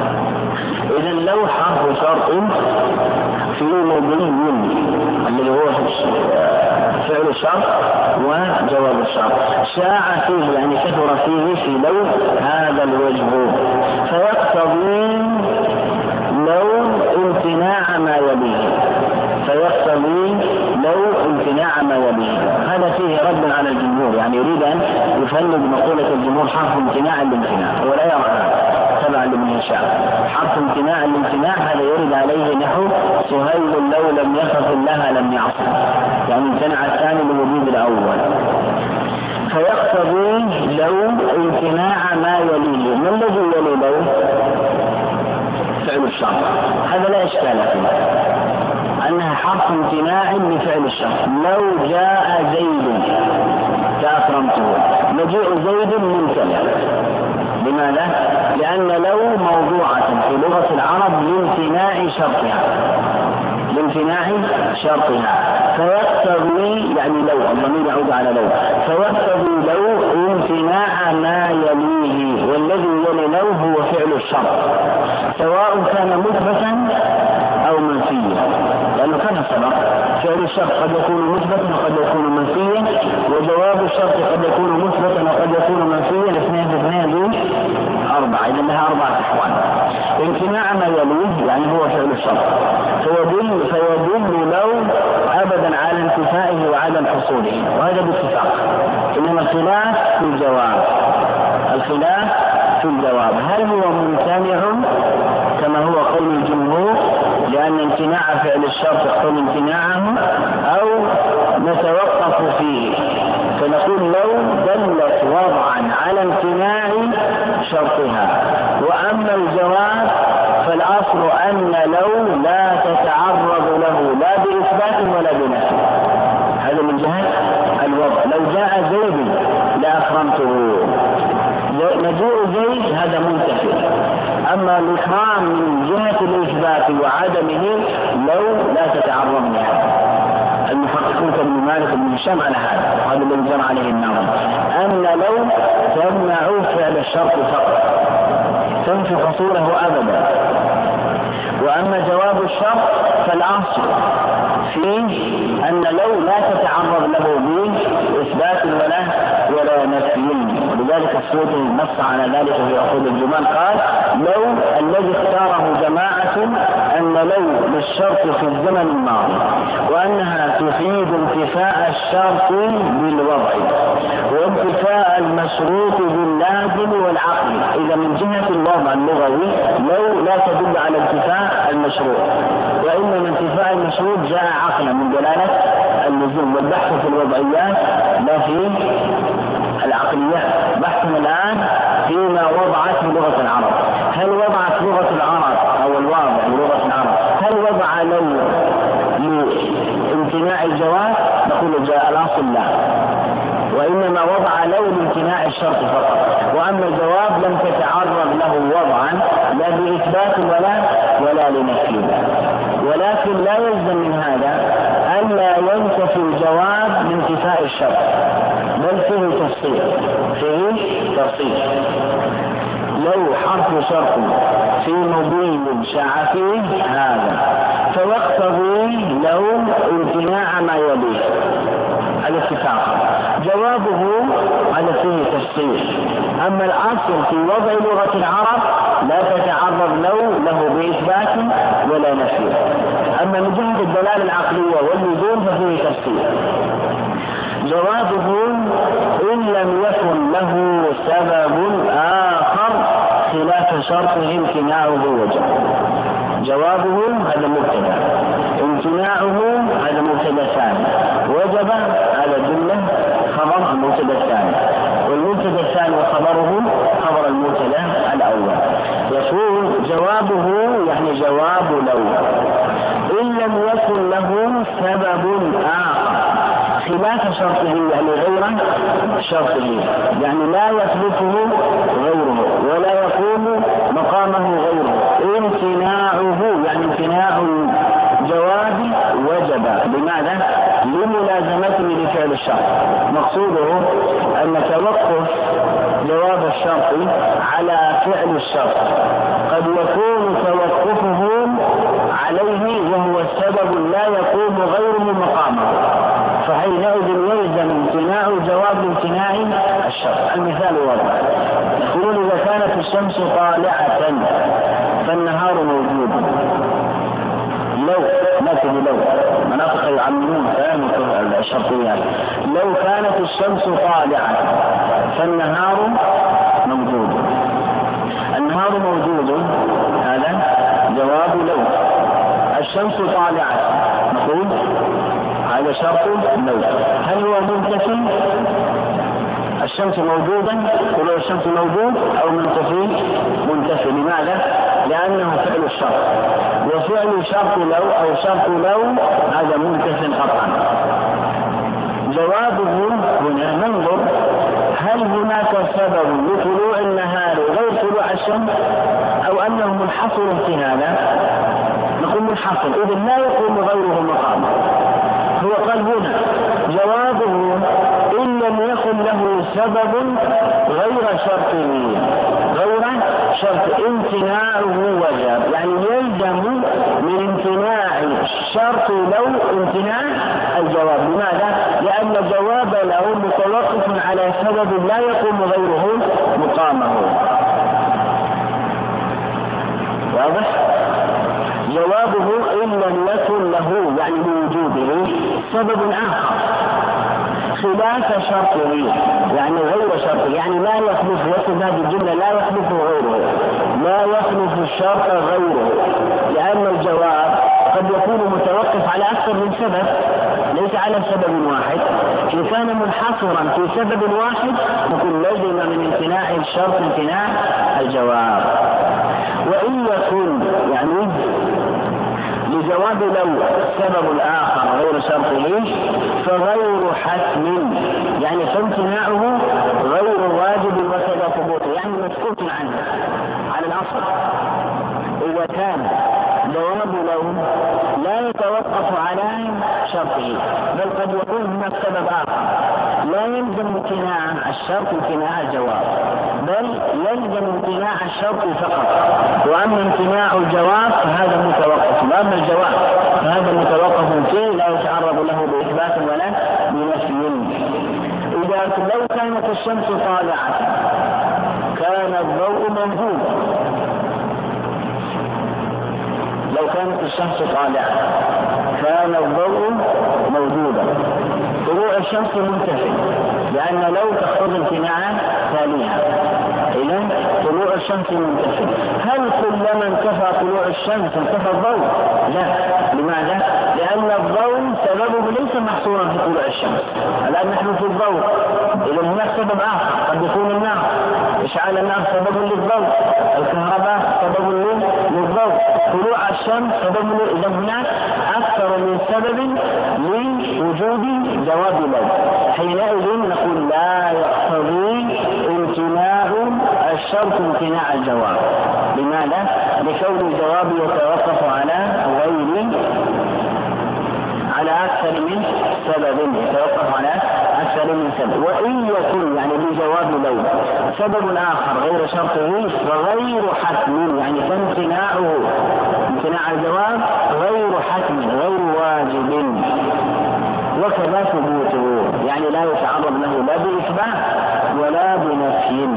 إذا لو حرف شرط في مضي الذي هو فعل الشرط وجواب الشرط، شاع فيه يعني كثر فيه في لو هذا الوجه، فيقتضي لو امتناع ما يليه، فيقتضي لو امتناع ما يليه. هذا فيه رد على الجمهور، يعني يريد أن يفند مقولة الجمهور حرف امتناع الامتناع، هو لا يرى تبع لابن هشام حرف امتناع الامتناع، هذا يرد عليه نحو سهيل لو لم يخف لها لم يعصم، يعني امتنع الثاني بوجود الأول. فيقتضي لو امتناع ما يليه. ما الذي يلي لو؟ فعل الشرط، هذا لا إشكال فيه أنها حرف امتناع لفعل الشرط. لو جاء زيد فأكرمته، مجيء زيد ممتنع. لماذا؟ لأن لو موضوعة في لغة العرب لامتناع شرطها، لامتناع شرطها، فيقتضي يعني لو الضمير يعود على لو، فيقتضي لو امتناع ما يليه، والذي يلي لو هو فعل الشرط سواء كان مثبتا أو منفيا، لأنه كان سبق فعل الشرط قد يكون مثبتا وقد يكون منفيا، وجواب الشرط قد يكون مثبتا وقد يكون منفيا. اثنين باثنين دون أربعة، إذا لها أربعة أحوال. امتناع ما يليه يعني هو فعل الشرط، فيدل فيدل لو أبدا على انتفائه وعدم حصوله، وهذا باتفاق. إنما الخلاف في الجواب، الخلاف في الجواب هل هو ممتنع كما هو قول الجمهور لأن امتناع فعل الشرط يقتضي امتناعه، أو نتوقف فيه فنقول لو دلت وضعا على امتناع شرطها. وأما الجواب فالأصل أن لو لا تتعرض له لا بإثبات ولا بنفي. هذا من جهة الوضع. لو جاء زيد لأكرمته، مجيء زيد هذا منتفي. أما الإكرام من جهة الإثبات وعدمه لو لا تتعرض لها. المحققون كابن مالك بن هشام على هذا، وهذا الذي جرى عليه النظر، أن لو تمنع فعل الشرط فقط تنفي حصوله أبدا. وأما جواب الشرط فالأصل فيه أن لو لا تتعرض له بإثبات ولا ولا نفي. ولذلك السيوطي نص على ذلك في عقود الجمال، قال لو الذي اختاره جماعة أن لو للشرط في الزمن الماضي، وأنها تفيد انتفاء الشرط بالوضع وانتفاء المشروط باللازم والعقل. إذا من جهة الوضع اللغوي لو لا تدل على انتفاء المشروط، وإنما انتفاء المشروط جاء عقلا من دلالة اللزوم. والبحث في الوضعيات لا في العقليات. بحثنا الآن فيما وضعته لغة العرب. هل وضعت لغة العرب أو الواضع لغة العرب هل وضع لو لامتناع الجواز؟ نقول جاء الأصل لا، وإنما وضع لو لامتناع الشرط فقط. وأما الجواب لم تتعرض له وضعا لا بإثبات ولا ولا لنفي. ولكن لا يلزم من هذا ألا ينتفي الجواب من انتفاء الشرط، بل فيه تفصيل فيه تفصيل لو حرف شرط في مضي شاع فيه هذا فيقتضي لو امتناع ما يليه الاتفاق. جوابه على فيه تفصيل. أما الأصل في وضع لغة العرب لا تتعرض لو له بإثبات ولا نفي. أما من جهة الدلالة العقلية واللزوم ففيه تفصيل. جوابه إن لم يكن له سبب آخر خلاف شرطه امتناعه وجب. جوابه هذا مبتدأ، امتناعه هذا مبتدأ ثاني، وجب هذا جملة خبر المبتدأ الثاني، والمبتدأ الثاني وخبره خبر المبتدأ الأول. يقول جوابه يعني جواب لو إن لم يكن له سبب آخر خلاف شرطه يعني غير شرطه، يعني لا يخلفه غيره ولا يقوم مقامه غيره. امتناعه يعني امتناع الجواب وجب. لماذا؟ لملازمته لفعل الشرط. مقصوده أن توقف جواب الشرط على فعل الشرط قد يكون توقفه عليه وهو السبب لا يقوم غيره مقامه، فحينئذ يلزم امتناع جواب امتناع الشرط. المثال واضح، يقولون إذا كانت الشمس طالعة فالنهار موجود. لو نأتي لو مناطق يعملون فهم الشرطيات. لو كانت الشمس طالعة فالنهار موجود. النهار موجود هذا جواب لو. الشمس طالعة نقول هذا شرط لو. هل هو منتفي؟ الشمس موجودا ولو الشمس موجود أو منتفي؟ منتفي. لماذا؟ لأنه فعل الشرط، وفعل شرط لو أو شرط لو هذا منتفي قطعا. جوابه هنا ننظر هل هناك سبب لطلوع النهار غير طلوع الشمس أو أنه منحصر في هذا؟ نقول منحصر، إذن لا يقوم غيره مقامه. هو قال هنا جوابه إن لم يكن له سبب غير شرطه غير شرط امتناعه وجب، يعني يلزم من امتناع الشرط لو امتناع الجواب. لماذا؟ لأن جواب لو متوقف على سبب لا يقوم غيره مقامه. واضح؟ جوابه إن لم يكن له يعني لوجوده سبب آخر خلاف شرطه يعني غير شرطه، يعني لا يخلف وصف هذه الجملة لا يخلف غيره، لا يخلف الشرط غيره، لأن الجواب قد يكون متوقف على أكثر من سبب ليس على سبب واحد. إن كان منحصرا في سبب واحد نقول لزم من امتناع الشرط امتناع الجواب. وإن يكون يعني لجواب لو سبب آخر غير شرطه فغير حتم، يعني فامتناعه غير واجب وكذا ثبوته، يعني مسكوت عنه على الأصل. إذا كان جواب لو لا يتوقف على شرطه بل قد يكون هناك سبب آخر لا يلزم امتناع الشرط امتناع الجواب، بل يلزم امتناع الشرط فقط، وأما امتناع الجواب فهذا متوقف، وأما الجواب فهذا متوقف فيه لا يتعرض له بإثبات ولا بنفي. إذا لو كانت الشمس طالعة كان الضوء موجود، لو كانت الشمس طالعة كان الضوء موجودا، طلوع الشمس منتفي، لأن لو تقتضي امتناعا تاليها، إذا طلوع الشمس منتفي. هل كلما انتفى طلوع الشمس انتفى الضوء؟ لا. لماذا؟ لأن الضوء سببه ليس محصورا في طلوع الشمس. الآن نحن في الضوء، إذا هناك سبب آخر قد يكون النار، إشعال النار سبب للضوء، الكهرباء سبب للضوء، طلوع الشمس سبب له. إذا هناك أكثر من سبب لوجود جواب لو، حينئذ نقول لا يقتضي امتناع الشرط امتناع الجواب. لماذا؟ لكون الجواب يتوقف على غير على أكثر من سبب، يتوقف على أكثر من سبب. وإن يكن يعني بجواب لو سبب آخر غير شرطه وغير حتم، يعني فامتناعه امتناع الجواب غير حتم غير واجب وكذا ثبوته، يعني لا يتعرض له لا بإثبات ولا بنفي.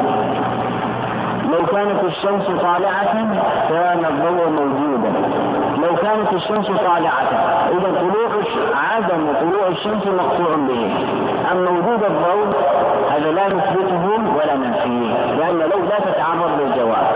لو كانت الشمس طالعة كان الضوء موجودا، لو كانت الشمس طالعة إذا طلوع عدم طلوع الشمس مقطوع به، أما وجود الضوء هذا لا نثبته ولا ننفيه، لأن لو لا تتعرض للجواب.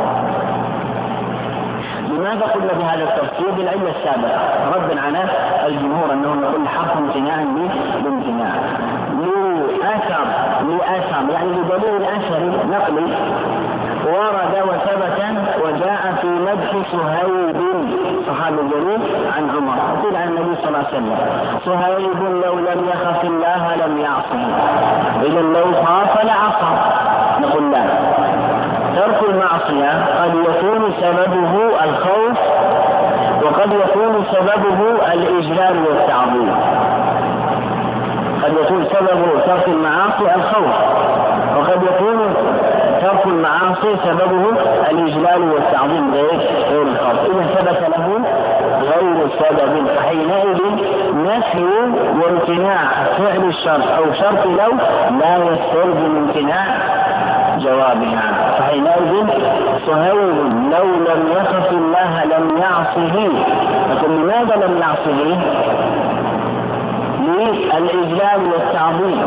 لماذا قلنا بهذا التفسير؟ بالعلة السابقة ردا على الجمهور أنهم يقول حرف امتناع لامتناع لأثر لأثر يعني لدليل أثري نقلي ورد وثبت وجاء في مدح صهيب صحابي الجليل عن عمر، قيل عن النبي صلى الله عليه وسلم صهيب لو لم يخف الله لم يعصه، إذا لو خاف لعصى. نقول لا، ترك المعصية قد يكون سببه الخوف وقد يكون سببه الإجلال والتعظيم، قد يكون سببه ترك المعاصي الخوف وقد يكون ترك المعاصي سببه الإجلال والتعظيم غير الخوف. إذا ثبت له غير سبب فحينئذ نفي وامتناع فعل الشرط أو شرط لو لا يستلزم امتناع جوابها، فحينئذ صهيب لو لم يخف الله لم يعصه. لكن لماذا لم يعصه؟ للإجلال والتعظيم،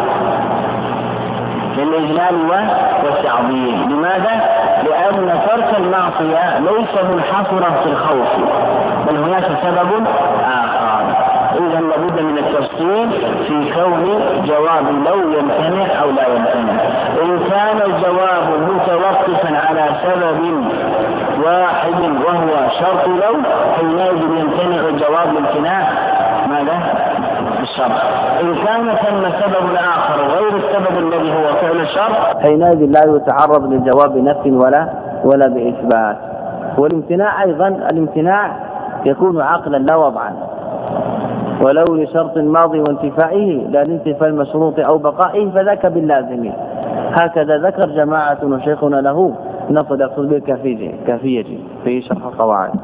للإجلال والتعظيم. لماذا؟ لأن ترك المعصية ليس منحصرا في الخوف بل هناك سبب آخر. إذا لابد من التفصيل في كون جواب لو يمتنع أو لا يمتنع. إن كان الجواب متوقفا على سبب واحد وهو شرط لو حينئذ يمتنع الجواب لامتناع ماذا؟ الشرط. إن كان ثم سبب آخر غير السبب الذي هو فعل الشرط حينئذ لا يتعرض للجواب نفي ولا ولا بإثبات. والامتناع أيضا الامتناع يكون عقلا لا وضعا، ولو لشرط الماضي وانتفائه لا لانتفاء المشروط أو بقائه فذاك باللازم. هكذا ذكر جماعة وشيخنا له نص يقصد بالكافية في شرح القواعد.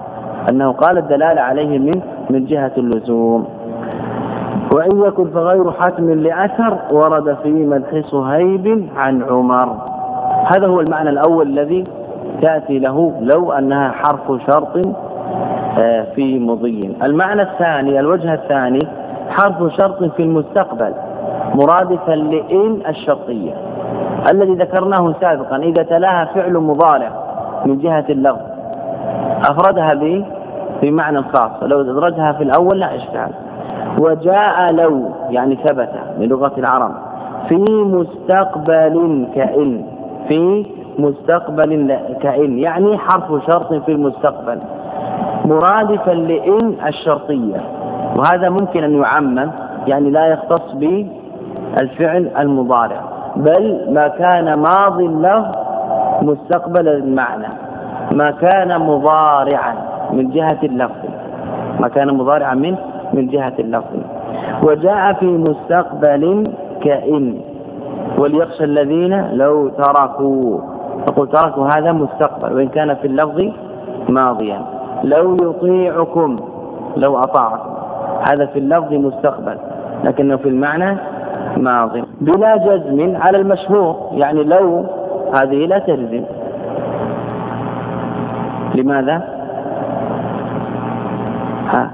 أنه قال الدلالة عليه من من جهة اللزوم. وإن يكن فغير حتم لأثر ورد في مدح صهيب عن عمر. هذا هو المعنى الأول الذي تأتي له لو أنها حرف شرط في مضي. المعنى الثاني، الوجه الثاني، حرف شرط في المستقبل مرادفا لإن الشرطية الذي ذكرناه سابقا. إذا تلاها فعل مضارع من جهة اللفظ أفردها به في معنى خاص، لو أدرجها في الأول لا إشكال. وجاء لو يعني ثبت من لغة العرب في مستقبل كإن، في مستقبل كإن يعني حرف شرط في المستقبل مرادفا لإن الشرطية. وهذا ممكن أن يعمم، يعني لا يختص بالفعل المضارع، بل ما كان ماضي له مستقبل المعنى، ما كان مضارعا من جهة اللفظ، ما كان مضارعا من من جهة اللفظ. وجاء في مستقبل كإن وليخشى الذين لو تركوا، فقل تركوا هذا مستقبل وإن كان في اللفظ ماضيا. لو يطيعكم، لو أطاعكم، هذا في اللفظ مستقبل لكنه في المعنى ماضي بلا جزم على المشهور، يعني لو هذه لا تجزم. لماذا؟ ها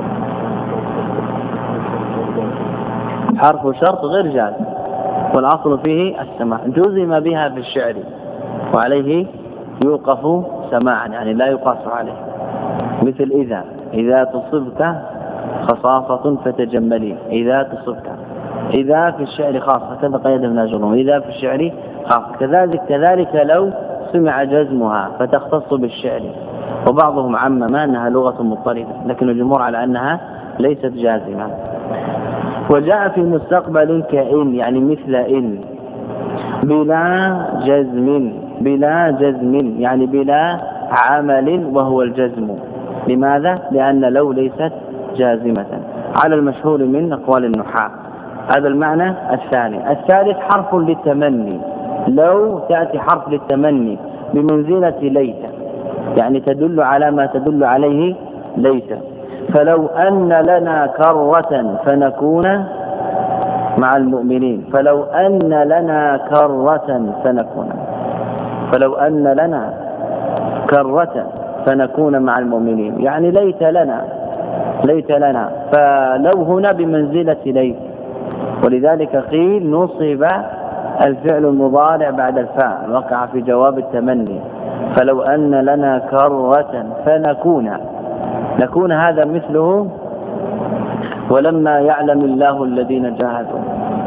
حرف شرط غير جازم والأصل فيه السماع، جزم بها في الشعر وعليه يوقف سماعا، يعني لا يقاس عليه. مثل إذا إذا تصبت خصاصة فتجملي، إذا تصبت، إذا في الشعر خاصة كذا قيد من أجرهم، إذا في الشعر خاصة كذلك. كذلك لو سمع جزمها فتختص بالشعر، وبعضهم عمم أنها لغة مضطردة لكن الجمهور على أنها ليست جازمة. وجاء في مستقبل كإن يعني مثل إن بلا جزم، بلا جزم يعني بلا عمل وهو الجزم. لماذا؟ لأن لو ليست جازمة على المشهور من أقوال النحاة. هذا المعنى الثاني. الثالث حرف للتمني، لو تأتي حرف للتمني بمنزلة ليت، يعني تدل على ما تدل عليه ليت. فلو أن لنا كرة فنكون مع المؤمنين، فلو أن لنا كرة فنكون، فلو أن لنا كرة فنكون مع المؤمنين، يعني ليت لنا، ليت لنا. فلو هنا بمنزلة ليت، ولذلك قيل نصب الفعل المضارع بعد الفاء، وقع في جواب التمني. فلو أن لنا كرة فنكون، نكون هذا مثله ولما يعلم الله الذين جاهدوا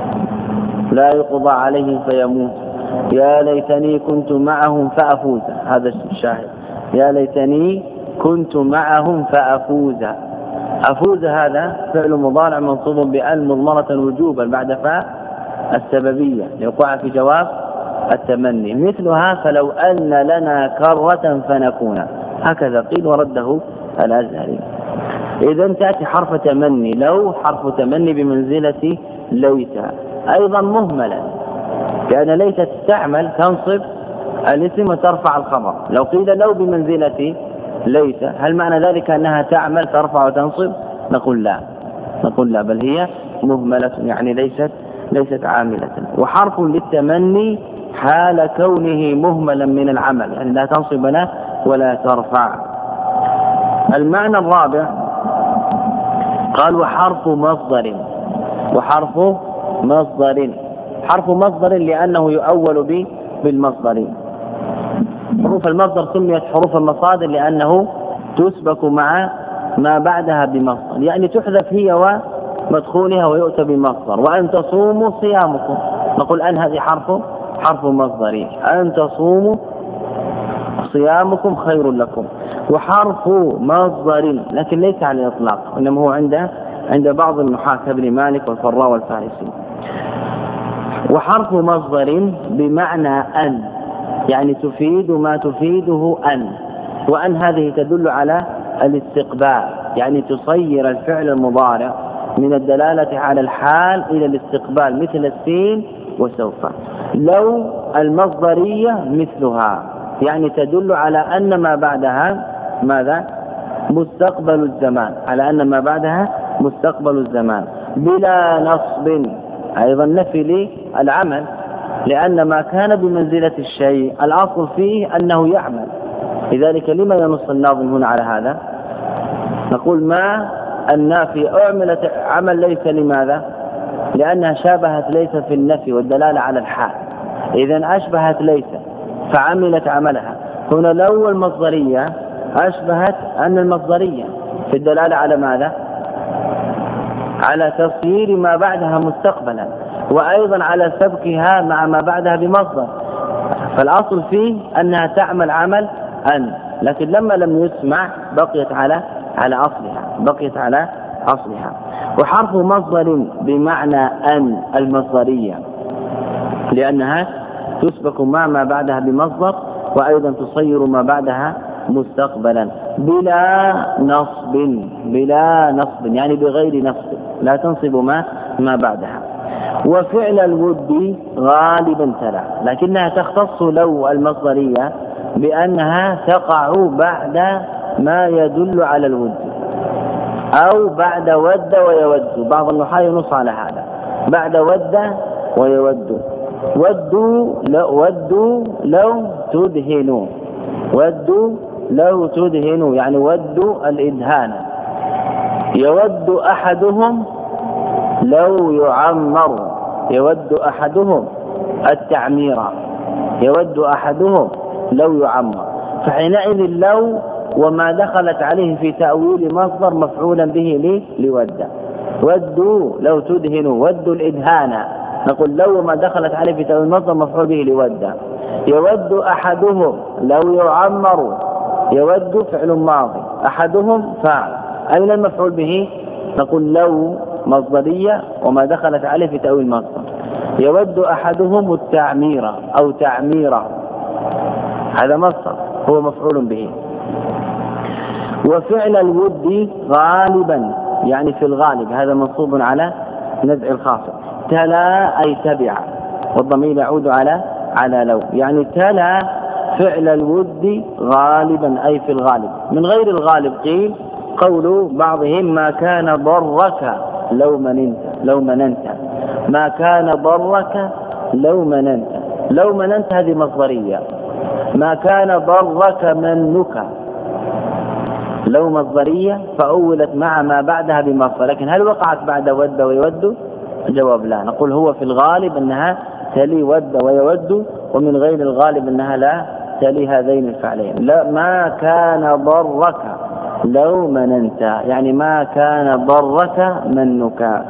لا يقضى عليهم فيموت، يا ليتني كنت معهم فأفوز. هذا الشاهد، يا ليتني كنت معهم فأفوز. أفوز هذا فعل مضارع منصوب بأل مضمرة وجوبا بعد فاء السببية ليقع في جواب التمني. مثلها فلو أن لنا كرة فنكون، هكذا قيل ورده الأزهري. إذا تأتي حرف تمني، لو حرف تمني بمنزلة ليت، أيضا مهملا، لأن ليت تستعمل تنصب الاسم وترفع الخبر. لو قيل لو بمنزلة ليت، هل معنى ذلك أنها تعمل ترفع وتنصب؟ نقول لا، نقول لا، بل هي مهملة، يعني ليست ليست عاملة. وحرف للتمني حال كونه مهملا من العمل، يعني لا تنصب له ولا ترفع. المعنى الرابع قال وحرف مصدر، وحرف مصدر، حرف مصدر لأنه يؤول به بالمصدر. حروف المصدر سميت حروف المصادر لأنه تسبك مع ما بعدها بمصدر، يعني تحذف هي ومدخولها ويؤتى بمصدر. وأن تصوموا صيامكم، نقول أن هذه حرف حرف مصدر، أن تصوموا صيامكم خير لكم. وحرف مصدر لكن ليس على الإطلاق، إنما هو عند عند بعض النحاة كابن مالك والفراء والفارسي. وحرف مصدر بمعنى أن، يعني تفيد ما تفيده أن، وأن هذه تدل على الاستقبال، يعني تصير الفعل المضارع من الدلالة على الحال إلى الاستقبال، مثل السين وسوف. لو المصدرية مثلها، يعني تدل على أن ما بعدها ماذا؟ مستقبل الزمان، على أن ما بعدها مستقبل الزمان بلا نصب، أيضا نفي للعمل، لأن ما كان بمنزلة الشيء الأصل فيه أنه يعمل. لذلك لما ينص الناظم هنا على هذا؟ نقول ما النافي أعملت عمل ليس، لماذا؟ لأنها شابهت ليس في النفي والدلالة على الحال، إذن أشبهت ليس فعملت عملها. هنا لو المصدرية أشبهت أن المصدرية في الدلالة على ماذا؟ على تصيير ما بعدها مستقبلا، وأيضا على سبقها مع ما بعدها بمصدر، فالأصل فيه أنها تعمل عمل أن، لكن لما لم يسمع بقيت على على أصلها بقيت على أصلها. وحرف مصدر بمعنى أن المصدرية، لأنها تسبق مع ما بعدها بمصدر، وأيضا تصير ما بعدها مستقبلا بلا نصب بلا نصب يعني بغير نصب، لا تنصب ما ما بعدها. وفعل الود غالبا تلا، لكنها تختص لو المصدرية بأنها تقع بعد ما يدل على الود، أو بعد ود ويود. بعض النحاة ينص على هذا، بعد ود ويود. ودوا لو, ودوا لو تدهنوا ودوا لو تدهنوا يعني ودوا الإدهان. يود أحدهم لو يعمر، يود أحدهم التعمير، يود أحدهم لو يعمر. فحينئذ لو وما دخلت عليه في تأويل مصدر مفعولا به لود. ودوا لو تدهنوا، ودوا الإدهان، نقول لو ما دخلت عليه في تأويل مصدر مفعول به لود. يود أحدهم لو يعمر، يود فعل ماضي، أحدهم فاعل، أين المفعول به؟ نقول لو مصدرية وما دخلت عليه في تأويل مصدر. يود أحدهم التعمير أو تعميره، هذا مصدر هو مفعول به. وفعل الود غالبا يعني في الغالب، هذا منصوب على نزع الخافض. تلا أي تبع، والضمير يعود على على لو، يعني تلا فعل الود غالبا أي في الغالب. من غير الغالب قيل قول بعضهم ما كان ضرك لو مننت لو مننت ما كان ضرك لو مننت لو مننت هذه مصدرية. ما كان ضرك منك لو مصدرية فأولت مع ما بعدها بمصدر، لكن هل وقعت بعد ود ويود؟ الجواب لا، نقول هو في الغالب أنها تلي ود ويود، ومن غير الغالب أنها لا تلي هذين الفعلين. لا، ما كان ضرك لو مننت يعني ما كان ضرك منك.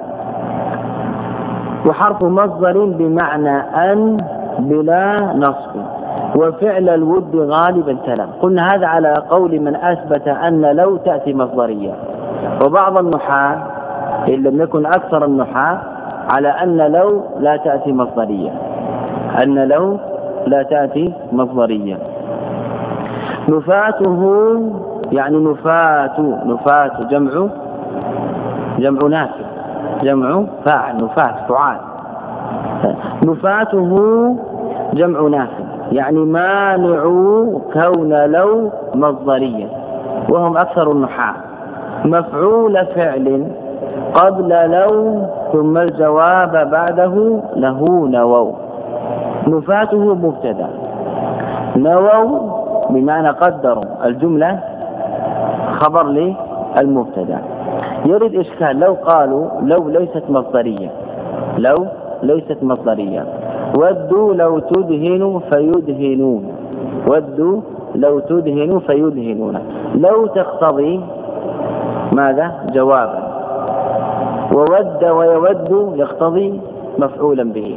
وحرف مصدر بمعنى أن بلا نصب. وفعل الود غالبا تلا، قلنا هذا على قول من أثبت أن لو تأتي مصدرية، وبعض النحاة إن لم يكن أكثر النحاة على أن لو لا تأتي مصدرية، أن لو لا تأتي مصدرية. نفاته يعني نفات نفات جمع جمع نافع، جمع فاعل، نفات فعال. نفاته جمع نافع يعني مانع كون لو مصدرية، وهم أكثر النحاة. مفعول فعل قبل لو ثم الجواب بعده له نووا. نفاته مبتدا، نووا بمعنى قدروا، الجملة خبر للمبتدا. يريد إشكال لو قالوا لو ليست مصدرية، لو ليست مصدرية. ودوا لو تدهنوا فيدهنون، ودوا لو تدهنوا فيدهنون. لو تقتضي ماذا؟ جوابا. وود ويود يقتضي مفعولا به.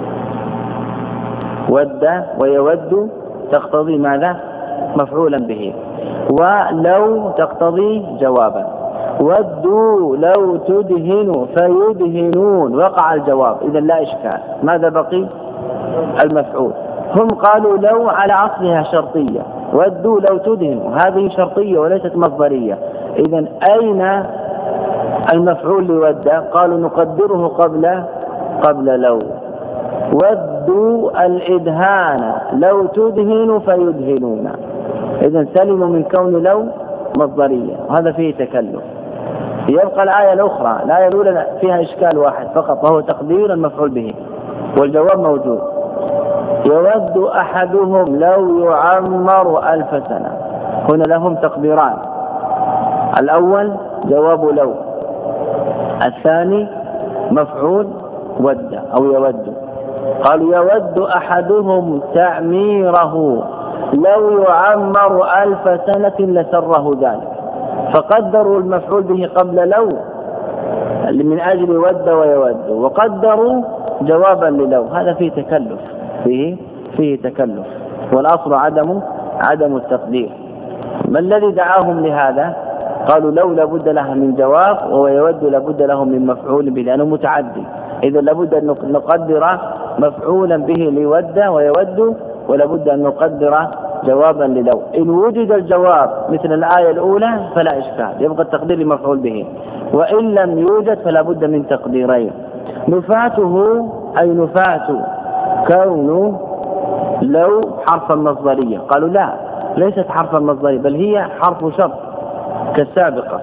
ود ويود تقتضي ماذا؟ مفعولا به. ولو تقتضي جوابا. ودوا لو تدهنوا فيدهنون، وقع الجواب، إذا لا إشكال. ماذا بقي؟ المفعول. هم قالوا لو على أصلها شرطية، ودوا لو تدهنوا هذه شرطية وليست مصدرية، إذا أين المفعول لود؟ قالوا نقدره قبل قبل لو. ودوا الإدهان لو تدهنوا فيدهنون، إذا سلموا من كون لو مصدرية، وهذا فيه تكلف. يبقى الآية الأخرى الآية الأولى فيها إشكال واحد فقط وهو تقدير المفعول به، والجواب موجود. يود أحدهم لو يعمر ألف سنة. هنا لهم تقديران، الأول جواب لو، الثاني مفعول ود أو يود. قالوا يود أحدهم تعميره لو يعمر ألف سنة لسره ذلك، فقدروا المفعول به قبل لو من أجل ود ويود، وقدروا جوابا للو. هذا فيه تكلف، فيه فيه تكلف، والأصل عدم عدم التقدير. ما الذي دعاهم لهذا؟ قالوا لو لابد لها من جواب، ويود لابد له من مفعول به لأنه متعدي، إذا لابد أن نقدر مفعولا به لود ويود، ولابد أن نقدر جوابا للو. إن وجد الجواب مثل الآية الأولى فلا إشكال، يبقى التقدير مفعول به، وإن لم يوجد فلا بد من تقديرين. نفاته أي نفات كون لو حرفا مصدريا. قالوا لا، ليست حرفا مصدريا بل هي حرف شرط كالسابقة.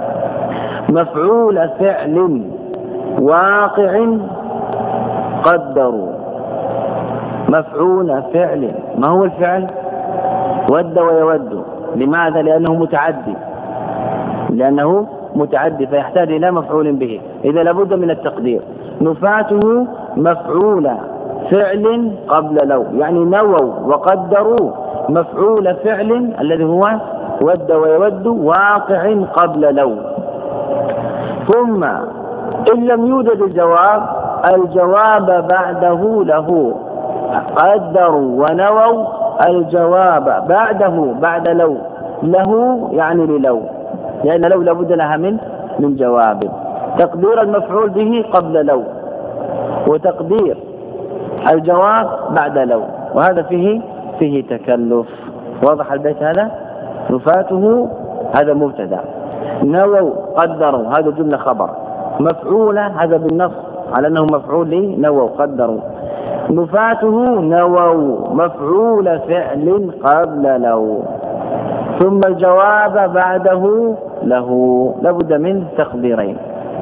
مفعول فعل واقع قدروا. مفعول فعل، ما هو الفعل؟ ود ويود. لماذا؟ لأنه متعدي، لأنه متعدي فيحتاج إلى مفعول به، إذا لابد من التقدير. نفاته مفعول فعل قبل لو، يعني نووا وقدروا مفعول فعل الذي هو ود ويود واقع قبل لو. ثم إن لم يوجد الجواب، الجواب بعده له. قدروا ونووا الجواب بعده بعد لو، له يعني للو، لأن لو لابد لها من من جواب. تقدير المفعول به قبل لو، وتقدير الجواب بعد لو، وهذا فيه فيه تكلف. واضح البيت هذا؟ نفاته هذا مبتدا، نووا قدروا هذا جملة خبر، مفعولة هذا بالنص على أنه مفعول لي نووا قدروا. نفاته نووا مفعول فعل قبل لو، ثم الجواب بعده له، لابد من تقديرين.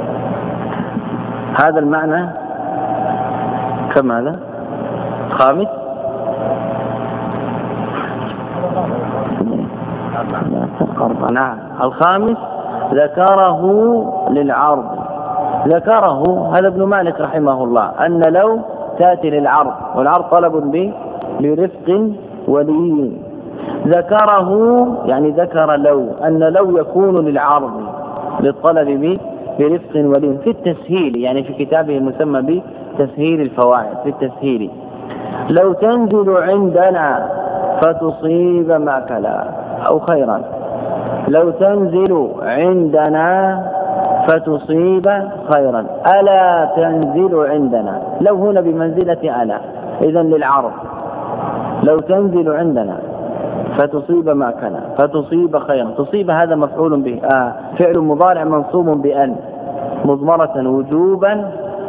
هذا المعنى كم هذا؟ خامس؟ نعم، الخامس ذكره للعرض. ذكره هذا ابن مالك رحمه الله، أن لو تأتي للعرض، والعرض طلب برفق ولين. ذكره يعني ذكر لو، أن لو يكون للعرض للطلب برفق ولين في التسهيل، يعني في كتابه المسمى بتسهيل الفوائد. في التسهيل لو تنزل عندنا فتصيب ماكلا أو خيرا، لو تنزل عندنا فتصيب خيرا، ألا تنزل عندنا. لو هنا بمنزلة ألا، إذن للعرض. لو تنزل عندنا فتصيب ماكلا فتصيب خيرا. تصيب هذا مفعول به، آه فعل مضارع منصوب بأن مضمرة وجوبا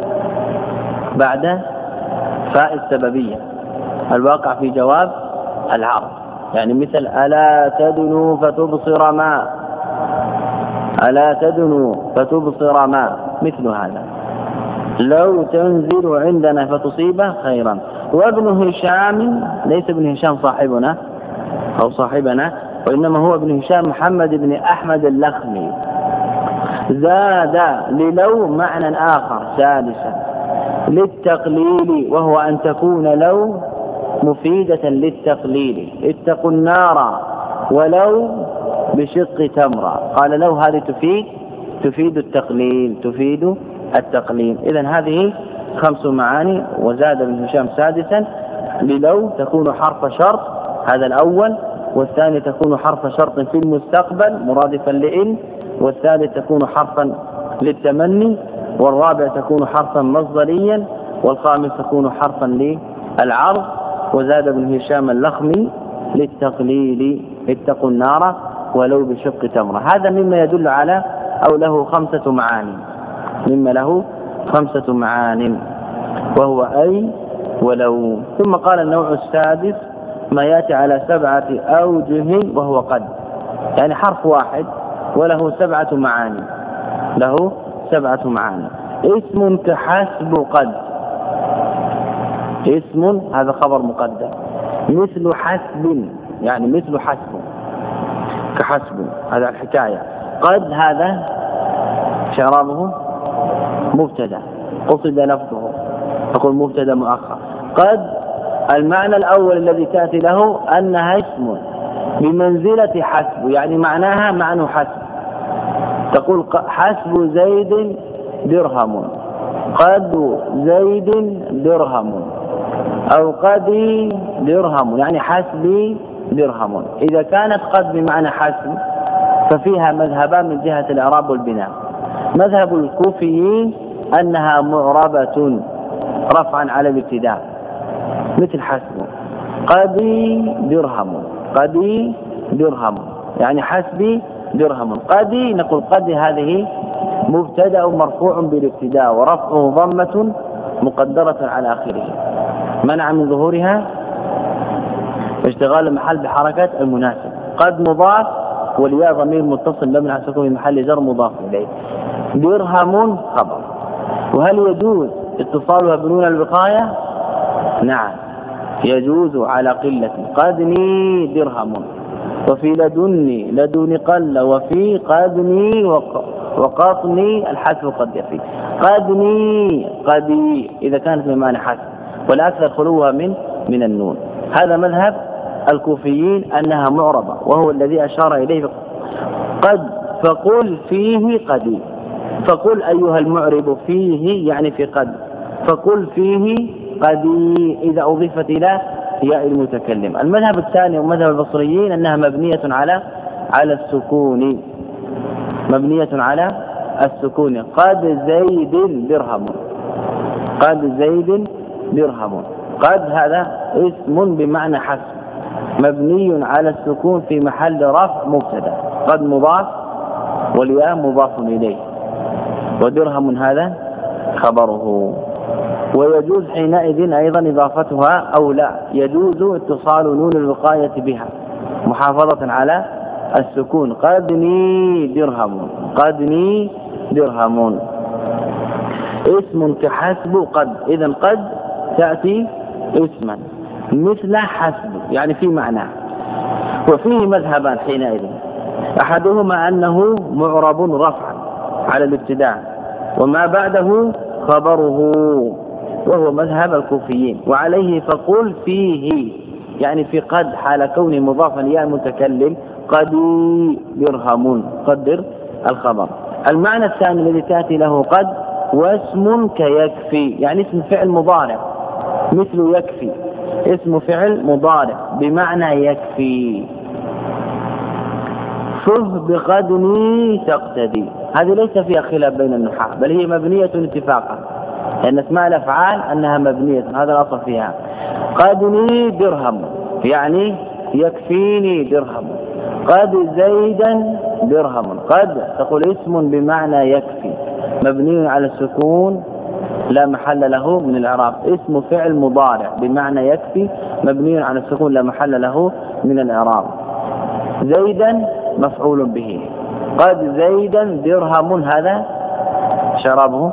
بعد فاء السببية الواقع في جواب العرض، يعني مثل ألا تدنوا فتبصر ما، ألا تدنوا فتبصر ما، مثل هذا. لو تنزل عندنا فتصيب خيرا. وابن هشام ليس ابن هشام صاحبنا أو صاحبنا، وإنما هو ابن هشام محمد بن أحمد اللخمي، زاد للو معنى آخر سادسا للتقليل، وهو أن تكون لو مفيدة للتقليل. اتقوا النار ولو بشق تمرة. قال لو هذه تفيد تفيد التقليل، تفيد التقليل. إذن هذه خمس معاني. وزاد ابن هشام سادسا للو تكون حرف شرط، هذا الأول، والثاني تكون حرف شرط في المستقبل مرادفا لإن، والثالث تكون حرفا للتمني، والرابع تكون حرفا مصدريا، والخامس تكون حرفا للعرض. وزاد ابن هشام اللخمي للتقليل اتقوا النار ولو بشق تمرة. هذا مما يدل على أو له خمسة معاني، مما له خمسة معاني، وهو أي ولو. ثم قال النوع السادس ما يأتي على سبعة أوجه وهو قد. يعني حرف واحد وله سبعة معاني، له سبعة معاني. اسم كحسب قد، اسم هذا خبر مقدم، مثل حسب يعني مثل حسب، كحسب هذا الحكاية. قد هذا شرابه مبتدا قصد لفظه، تقول مبتدا مؤخر. قد المعنى الأول الذي تأتي له أنها اسم بمنزلة حسب، يعني معناها معنى حسب. تقول حسب زيد درهم، قد زيد درهم، أو قد درهم يعني حسبي درهم. إذا كانت قد بمعنى حسب ففيها مذهبان من جهة الإعراب والبناء. مذهب الكوفيين أنها معربة رفعا على الابتداء مثل حسب، قد درهم، قد درهم يعني حسبي درهم. قد نقول قد هذه مبتدأ مرفوع بالابتداء ورفعه ضمة مقدرة على آخره منع من ظهورها اشتغال المحل بحركة المناسب. قد مضاف والياء ضمير متصل مبني على السكون في محل جر مضاف إليه. درهم خبر. وهل يجوز اتصالها بنون الوقاية؟ نعم يجوز على قلة. قدني درهم، وفي لدني لدن قل، وفي قدني وقطني الحذف قد يفي. قدني قدي إذا كانت بمعنى حذف، والأكثر خلوها من من النون. هذا مذهب الكوفيين أنها معربة، وهو الذي أشار إليه قد. فقل فيه قدي، فقل أيها المعرب فيه يعني في قد، فقل فيه قدي إذا أضيفت إلى ياء المتكلم. المذهب الثاني ومذهب البصريين أنها مبنية على على السكون، مبنية على السكون. قد زيد درهم، قد زيد درهم. قد هذا اسم بمعنى حسب مبني على السكون في محل رفع مبتدا. قد مضاف والياء مضاف إليه، ودرهم هذا خبره. ويجوز حينئذ أيضا إضافتها أو لا، يجوز اتصال نون الوقاية بها محافظة على السكون. قدني درهم، قدني درهم. اسم كحسب قد، إذن قد تأتي اسما مثل حسب يعني في معناه. وفيه مذهبان حينئذ، أحدهما أنه معرب رفعا على الابتداء وما بعده خبره، وهو مذهب الكوفيين. وعليه فقل فيه يعني في قد حال كونه مضافا إلى المتكلم قد درهم، قدر الخبر. المعنى الثاني الذي تأتي له قد واسم كيكفي يعني اسم فعل مضارع مثل يكفي، اسم فعل مضارع بمعنى يكفي. فذ بقدني تقتدي، هذه ليس فيها خلاف بين النحاة بل هي مبنية اتفاقا، لأن اسماء الأفعال أنها مبنية، هذا الأصل فيها. قدني درهم يعني يكفيني درهم. قد زيدا درهم، قد تقول اسم بمعنى يكفي مبني على السكون لا محل له من الإعراب، اسم فعل مضارع بمعنى يكفي مبني على السكون لا محل له من الإعراب. زيدا مفعول به. قد زيدا درهم هذا شرابه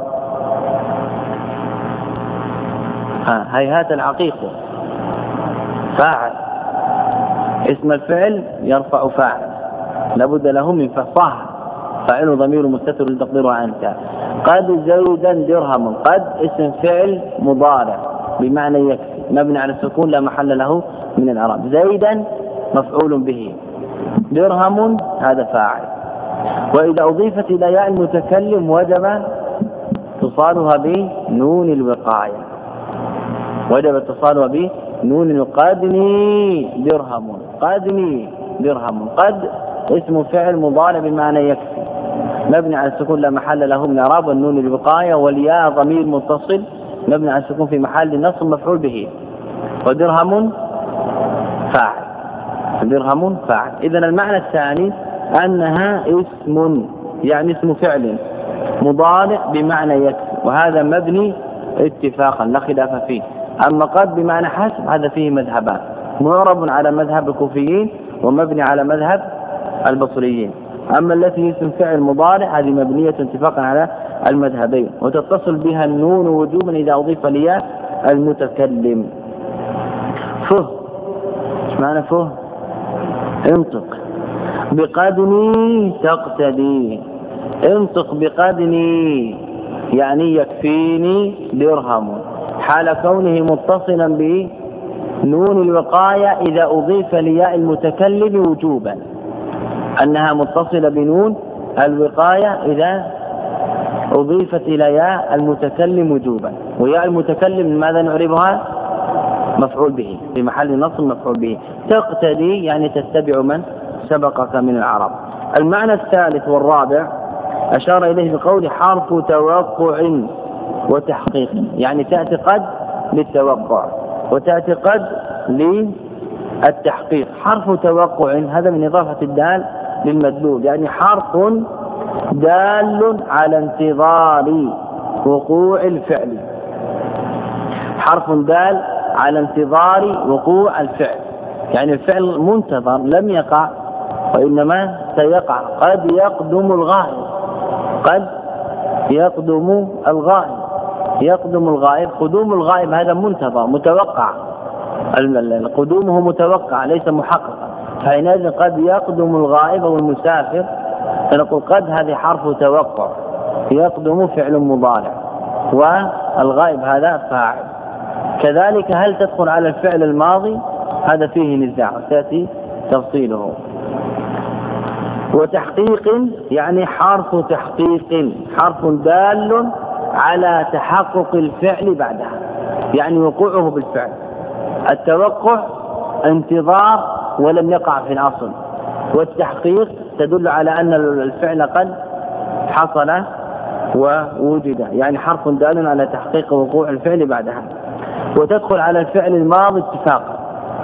ها هيهات العقيق فاعل، اسم الفعل يرفع فاعل لابد له من فصاح، فاعل ضمير مستتر لتقديره أنت. قد زيدا درهم، قد اسم فعل مضارع بمعنى يكفي مبني على السكون لا محل له من الإعراب. زيدا مفعول به، درهم هذا فاعل. وإذا أضيفت إلى ياء المتكلم وجب اتصالها بنون الوقاية، وجب اتصالها بنون الوقاية. قدني درهم، قدني درهم. قد اسم فعل مضارع بمعنى يكفي مبني على السكون لا محل له من إعراب، والنون الوقاية والياء ضمير متصل مبني على السكون في محل نصب مفعول به. ودرهم فاعل، درهم فاعل. إذن المعنى الثاني أنها اسم يعني اسم فعل مضارع بمعنى يكفي، وهذا مبني اتفاقا لا خلاف فيه. أما قد بمعنى حسب هذا فيه مذهبان، معرب على مذهب الكوفيين ومبني على مذهب البصريين. أما التي اسم فعل مضارع هذه مبنية اتفاقا على المذهبين، وتتصل بها النون وجوبا إذا أضيف لياء المتكلم. فه، ايش معنى فه؟ انطق. بقدني تقتدي، انطق بقدني يعني يكفيني درهم، حال كونه متصلا بنون الوقاية إذا أضيف لياء المتكلم وجوبا، أنها متصلة بنون الوقاية إذا أضيفت إلى ياء المتكلم وجوبا. وياء المتكلم ماذا نعربها؟ مفعول به، في محل نصب مفعول به. تقتدي يعني تتبع من سبقك من العرب. المعنى الثالث والرابع أشار إليه بقول حرف توقع وتحقيق، يعني تأتي قد للتوقع وتأتي قد للتحقيق. حرف توقع هذا من إضافة الدال للمدلول، يعني حرف دال على انتظار وقوع الفعل، حرف دال على انتظار وقوع الفعل، يعني الفعل منتظر لم يقع وإنما سيقع. قد يقدم الغائب، قد يقدم الغائب، يقدم الغائب، قدوم الغائب هذا منتظر متوقع، قدومه متوقع ليس محققا، فحينئذ قد يقدم الغائب أو المسافر فنقول قد هذه حرف توقع، يقدم فعل مضارع والغائب هذا فاعل. كذلك هل تدخل على الفعل الماضي؟ هذا فيه نزاع سيأتي تفصيله. وتحقيق يعني حرف تحقيق، حرف دال على تحقق الفعل بعدها، يعني وقوعه بالفعل. التوقع انتظار ولم يقع في الأصل، والتحقيق تدل على أن الفعل قد حصل ووجد، يعني حرف دال على تحقيق وقوع الفعل بعدها. وتدخل على الفعل الماضي اتفاقا،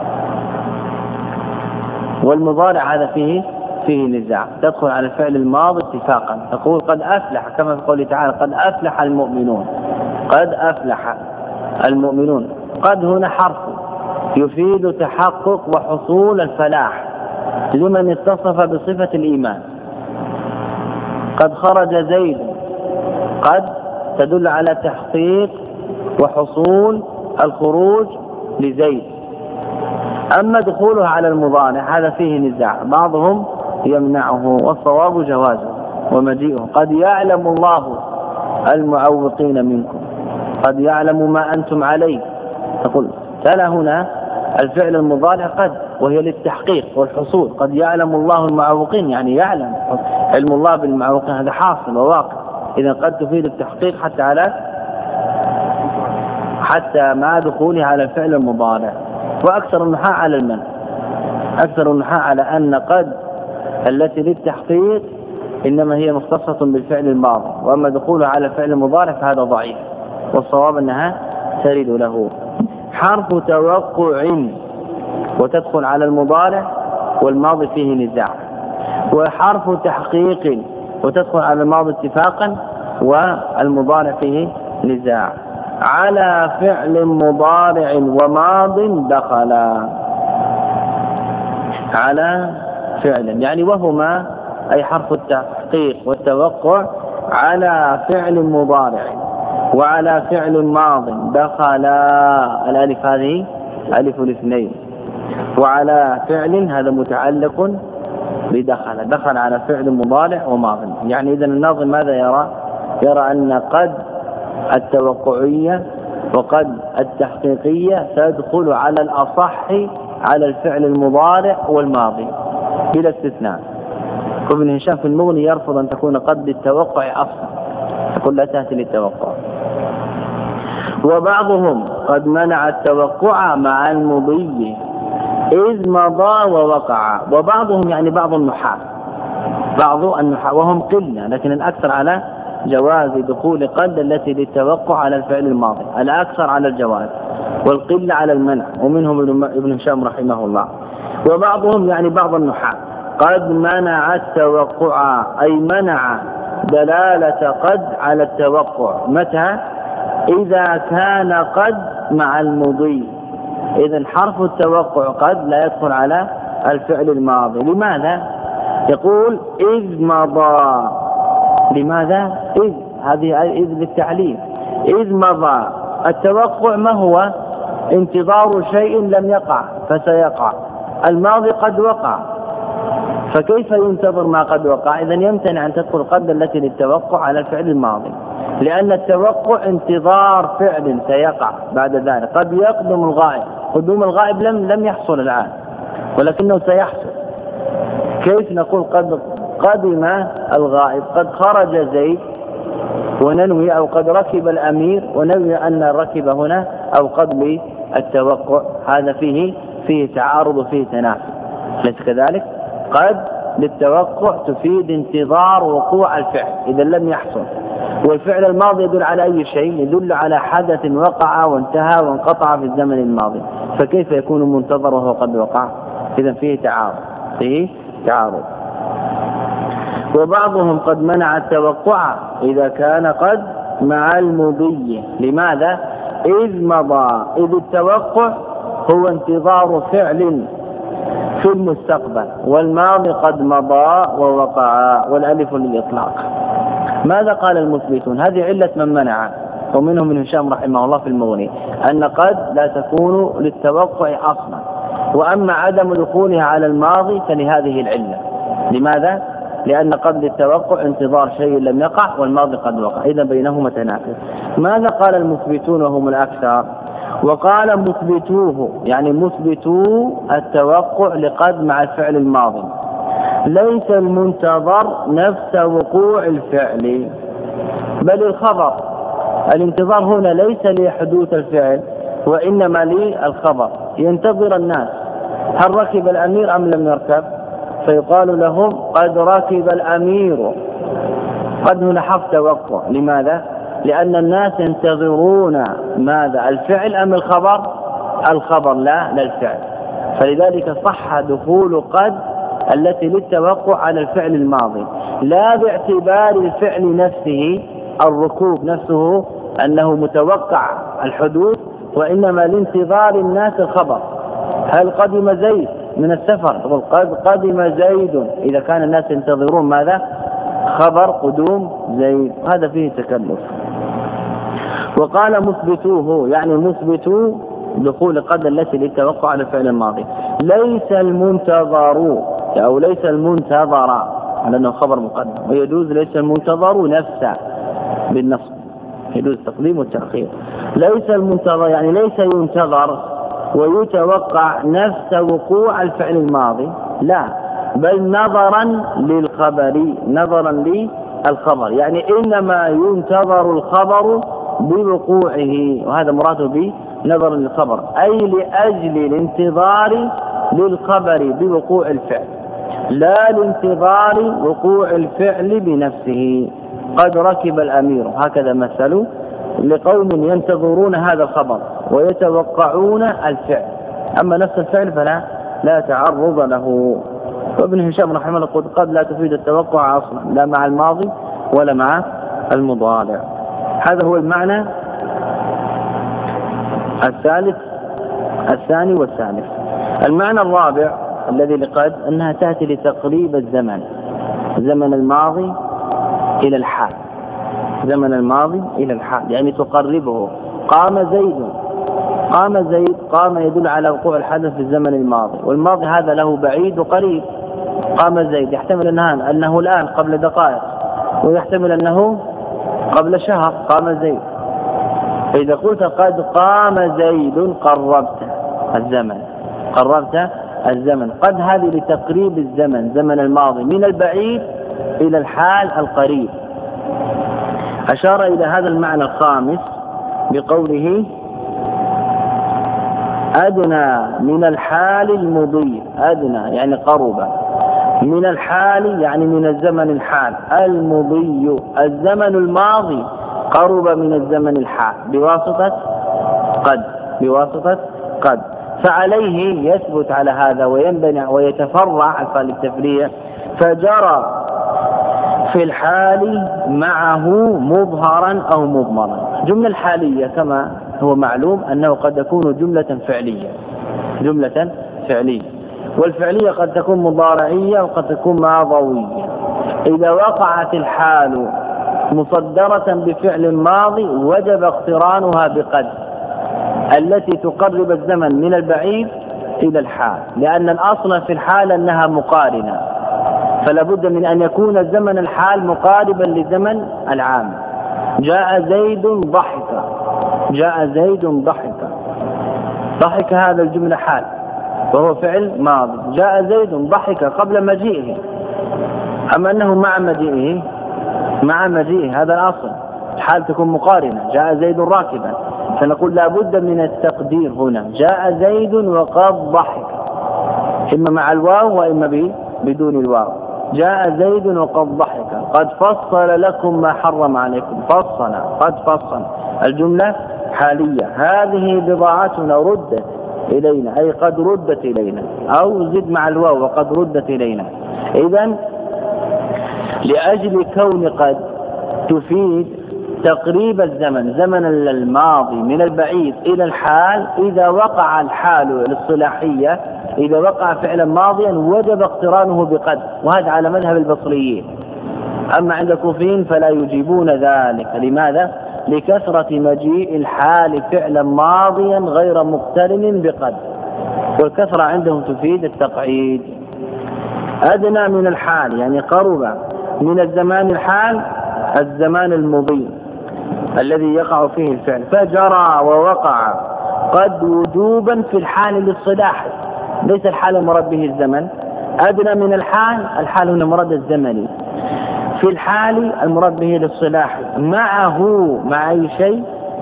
والمضارع هذا فيه فيه نزاع. تدخل على الفعل الماضي اتفاقا، تقول قد أفلح كما في قوله تعالى قد أفلح المؤمنون، قد أفلح المؤمنون. قد هنا حرف يفيد تحقق وحصول الفلاح لمن اتصف بصفة الإيمان. قد خرج زيد، قد تدل على تحقيق وحصول الخروج لزيد. أما دخولها على المضارع هذا فيه نزاع، بعضهم يمنعه والصواب جوازه ومجيئه. قد يعلم الله المعوقين منكم، قد يعلم ما أنتم عليه. تقول تلا هنا الفعل المضارع قد وهي للتحقيق والحصول، قد يعلم الله المعوقين يعني يعلم، علم الله بالمعوقين هذا حاصل وواقع، إذا قد تفيد التحقيق حتى على حتى مع دخولها على الفعل المضارع. وأكثر النحاة على المنع، أكثر النحاة على أن قد التي للتحقيق إنما هي مختصة بالفعل الماضي، وأما دخولها على الفعل المضارع فهذا ضعيف، والصواب أنها ترد له. حرف توقع وتدخل على المضارع والماضي فيه نزاع، وحرف تحقيق وتدخل على الماضي اتفاقا والمضارع فيه نزاع. على فعل مضارع وماض دخل، على فعل يعني وهما أي حرف التحقيق والتوقع على فعل مضارع وعلى فعل ماض دخل، الألف هذه ألف الاثنين، وعلى فعل هذا متعلق بدخل، دخل على فعل مضارع وماض. يعني إذن الناظم ماذا يرى؟ يرى أن قد التوقعية وقد التحقيقية تدخل على الأصح على الفعل المضارع والماضي بلا استثناء. ابن هشام في المغني يرفض أن تكون قد للتوقع أصلا، تقول لا تأتي للتوقع. وبعضهم قد منع التوقع مع المضي إذ مضى ووقع. وبعضهم يعني بعض النحاة، بعض النحاة وهم قلة، لكن الأكثر على جواز دخول قد التي للتوقع على الفعل الماضي، الأكثر على الجواز والقلة على المنع، ومنهم ابن هشام رحمه الله. وبعضهم يعني بعض النحاة قد منع التوقع أي منع دلالة قد على التوقع. متى؟ إذا كان قد مع المضي، إذن حرف التوقع قد لا يدخل على الفعل الماضي. لماذا؟ يقول إذ مضى. لماذا؟ إذ هذه إذ للتعليم. إذ مضى. التوقع ما هو؟ انتظار شيء لم يقع فسيقع. الماضي قد وقع، فكيف ينتظر ما قد وقع؟ إذن يمتنع أن تدخل قد التي للتوقع على الفعل الماضي، لأن التوقع انتظار فعل سيقع بعد ذلك. قد يقدم الغائب، قدوم الغائب لم لم يحصل الآن ولكنه سيحصل. كيف نقول قد قدم الغائب؟ قد خرج زيد وننوي، أو قد ركب الأمير وننوي أن الركب هنا أو قد للتوقع. هذا فيه فيه تعارض وفيه تنافي، ليس كذلك؟ قد للتوقع تفيد انتظار وقوع الفعل إذا لم يحصل، والفعل الماضي يدل على أي شيء؟ يدل على حدث وقع وانتهى وانقطع في الزمن الماضي، فكيف يكون منتظر وهو قد وقع؟ إذا فيه تعارض فيه تعارض. وبعضهم قد منع التوقع إذا كان قد مع المضي. لماذا؟ إذ مضى. إذ التوقع هو انتظار فعل في المستقبل، والماضي قد مضى ووقع، والألف للإطلاق. ماذا قال المثبتون؟ هذه علة من منع، ومنهم من هشام رحمه الله في المغني، أن قد لا تكون للتوقع أصلا، وأما عدم دخولها على الماضي فلهذه العلة. لماذا؟ لأن قد للتوقع انتظار شيء لم يقع، والماضي قد وقع، إذا بينهما تنافس. ماذا قال المثبتون وهم الأكثر؟ وقال مثبتوه، يعني مثبتو التوقع لقد مع الفعل الماضي، ليس المنتظر نفس وقوع الفعل بل الخبر. الانتظار هنا ليس لحدوث الفعل وإنما للخبر. ينتظر الناس هل ركب الأمير أم لم يركب، فيقال لهم قد ركب الأمير. قد هنا حرف توقع. لماذا؟ لأن الناس ينتظرون ماذا؟ الفعل أم الخبر؟ الخبر لا لا الفعل. فلذلك صح دخول قد التي للتوقع على الفعل الماضي، لا باعتبار الفعل نفسه الركوب نفسه أنه متوقع الحدوث، وإنما لانتظار الناس الخبر. هل قدم زيد من السفر؟ تقول قد قدم زيد، إذا كان الناس ينتظرون ماذا؟ خبر قدوم زيد. هذا فيه تكلف. وقال مثبتوه، يعني مثبتو دخول قد التي للتوقع على الفعل الماضي، ليس المنتظر أو ليس المنتظر لأنه خبر مقدم، ويجوز ليس المنتظر نفسه بالنصب، يجوز التقديم والتأخير. ليس المنتظر يعني ليس ينتظر ويتوقع نفس وقوع الفعل الماضي، لا، بل نظرا للخبر، نظرا للخبر، يعني إنما ينتظر الخبر بوقوعه، وهذا مراده به نظرا للخبر، أي لأجل الانتظار للخبر بوقوع الفعل، لا لانتظار وقوع الفعل بنفسه. قد ركب الأمير، هكذا مثلوا لقوم ينتظرون هذا الخبر ويتوقعون الفعل، أما نفس الفعل فلا لا تعرض له. وابن هشام رحمه الله يقول قد لا تفيد التوقع أصلا، لا مع الماضي ولا مع المضارع. هذا هو المعنى الثالث الثاني والثالث. المعنى الرابع الذي لقد أنها تأتي لتقريب الزمن، زمن الماضي إلى الحال، زمن الماضي إلى الحال، يعني تقربه. قام زيد، قام زيد، قام يدل على وقوع الحدث في الزمن الماضي، والماضي هذا له بعيد وقريب. قام زيد يحتمل أنه, أنه الآن قبل دقائق، ويحتمل أنه قبل شهر قام زيد. فإذا قلت قد قام زيد قربت الزمن، قربت الزمن. قد هذه لتقريب الزمن، زمن الماضي من البعيد إلى الحال القريب. أشار إلى هذا المعنى الخامس بقوله أدنى من الحال المضي، أدنى يعني قرب، من الحال يعني من الزمن الحال، المضي الزمن الماضي قرب من الزمن الحال بواسطة قد، بواسطة قد. فعليه يثبت على هذا وينبني ويتفرع الفعل التفريع، فجرى في الحال معه مظهرا أو مضمرا. جملة الحالية كما هو معلوم أنه قد تكون جملة فعلية، جملة فعلية، والفعلية قد تكون مضارعية وقد تكون ماضوية. إذا وقعت الحال مصدرة بفعل ماضي وجب اقترانها بقد التي تقرب الزمن من البعيد إلى الحال، لأن الأصل في الحال أنها مقارنة، فلا بد من أن يكون زمن الحال مقاربا لزمن العام. جاء زيد ضحك، جاء زيد ضحك، ضحك هذا الجملة حال وهو فعل ماضي. جاء زيد ضحك قبل مجيئه، أما أنه مع مجيئه مع مجيئه هذا الأصل، الحال تكون مقارنة. جاء زيد راكبا، فنقول لا بد من التقدير هنا جاء زيد وقد ضحك، إما مع الواو وإما بدون الواو. جاء زيد وقد ضحك، قد فصل لكم ما حرم عليكم، فصل قد فصل، الجملة حالية. هذه بضاعتنا ردت إلينا، أي قد ردت إلينا، أو زد مع الواو وقد ردت إلينا. إذن لأجل كون قد تفيد تقريب الزمن، زمن الماضي من البعيد إلى الحال، إذا وقع الحال الاصطلاحية، إذا وقع فعلا ماضيا وجب اقترانه بقد، وهذا على مذهب البصريين. أما عند الكوفيين فلا يجيبون ذلك. لماذا؟ لكثرة مجيء الحال فعلا ماضيا غير مقترن بقد، والكثرة عندهم تفيد التقعيد. أدنى من الحال يعني قرب من الزمان الحال الزمان المضي الذي يقع فيه الفعل، فجرى ووقع قد وجوبا في الحال الاصطلاحي، ليس الحال المراد به الزمن. أدنى من الحال، الحال هنا مراد الزمني، في الحال المراد به الاصطلاحي. معه مع أي شيء؟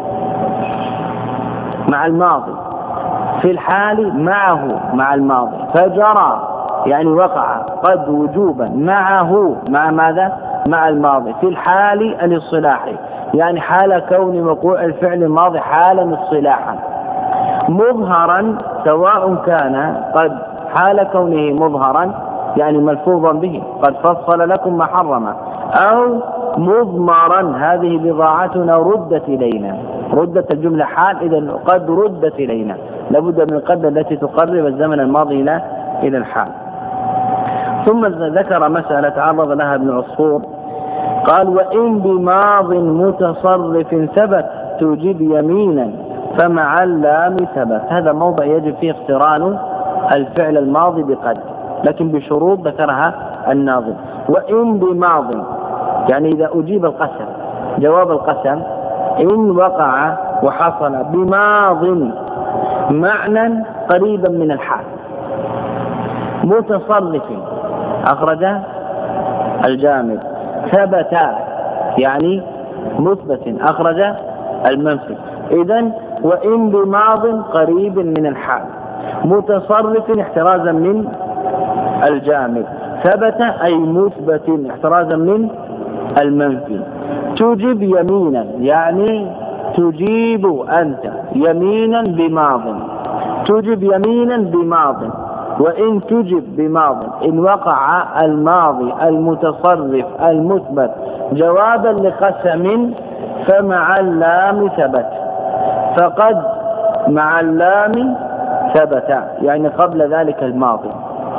مع الماضي. في الحال معه مع الماضي. فجرى يعني وقع قد وجوبا معه مع ماذا؟ مع الماضي في الحال الاصطلاحي، يعني حال كون وقوع الفعل الماضي حالا اصطلاحا مظهرا، سواء كان قد حال كونه مظهرا يعني ملفوظا به قد فصل لكم ما حرم، أو مضمرا هذه بضاعتنا ردت إلينا، ردت الجملة حال، إذا قد ردت إلينا لابد من قد التي تقرب الزمن الماضي إلى الحال. ثم ذكر مسألة تعرض لها ابن عصفور، قال وإن بماض متصرف ثبت توجب يمينا فمع اللام ثبت. هذا موضع يجب فيه اقتران الفعل الماضي بقد، لكن بشروط ذكرها الناظم. وإن بماض يعني إذا أجيب القسم، جواب القسم إن وقع وحصل بماض معنى قريبا من الحال متصرف أخرج الجامد، ثبت يعني مثبت أخرج المنفي. إذن وإن بماض قريب من الحال متصرف احترازا من الجامد، ثبت أي مثبت احترازا من المنفي. تجيب يمينا يعني تجيب أنت يمينا بماض، تجيب يمينا بماض. وإن تجب بماض إن وقع الماضي المتصرف المثبت جوابا لقسم فمع اللام ثبت، فقد مع اللام ثبت يعني قبل ذلك الماضي.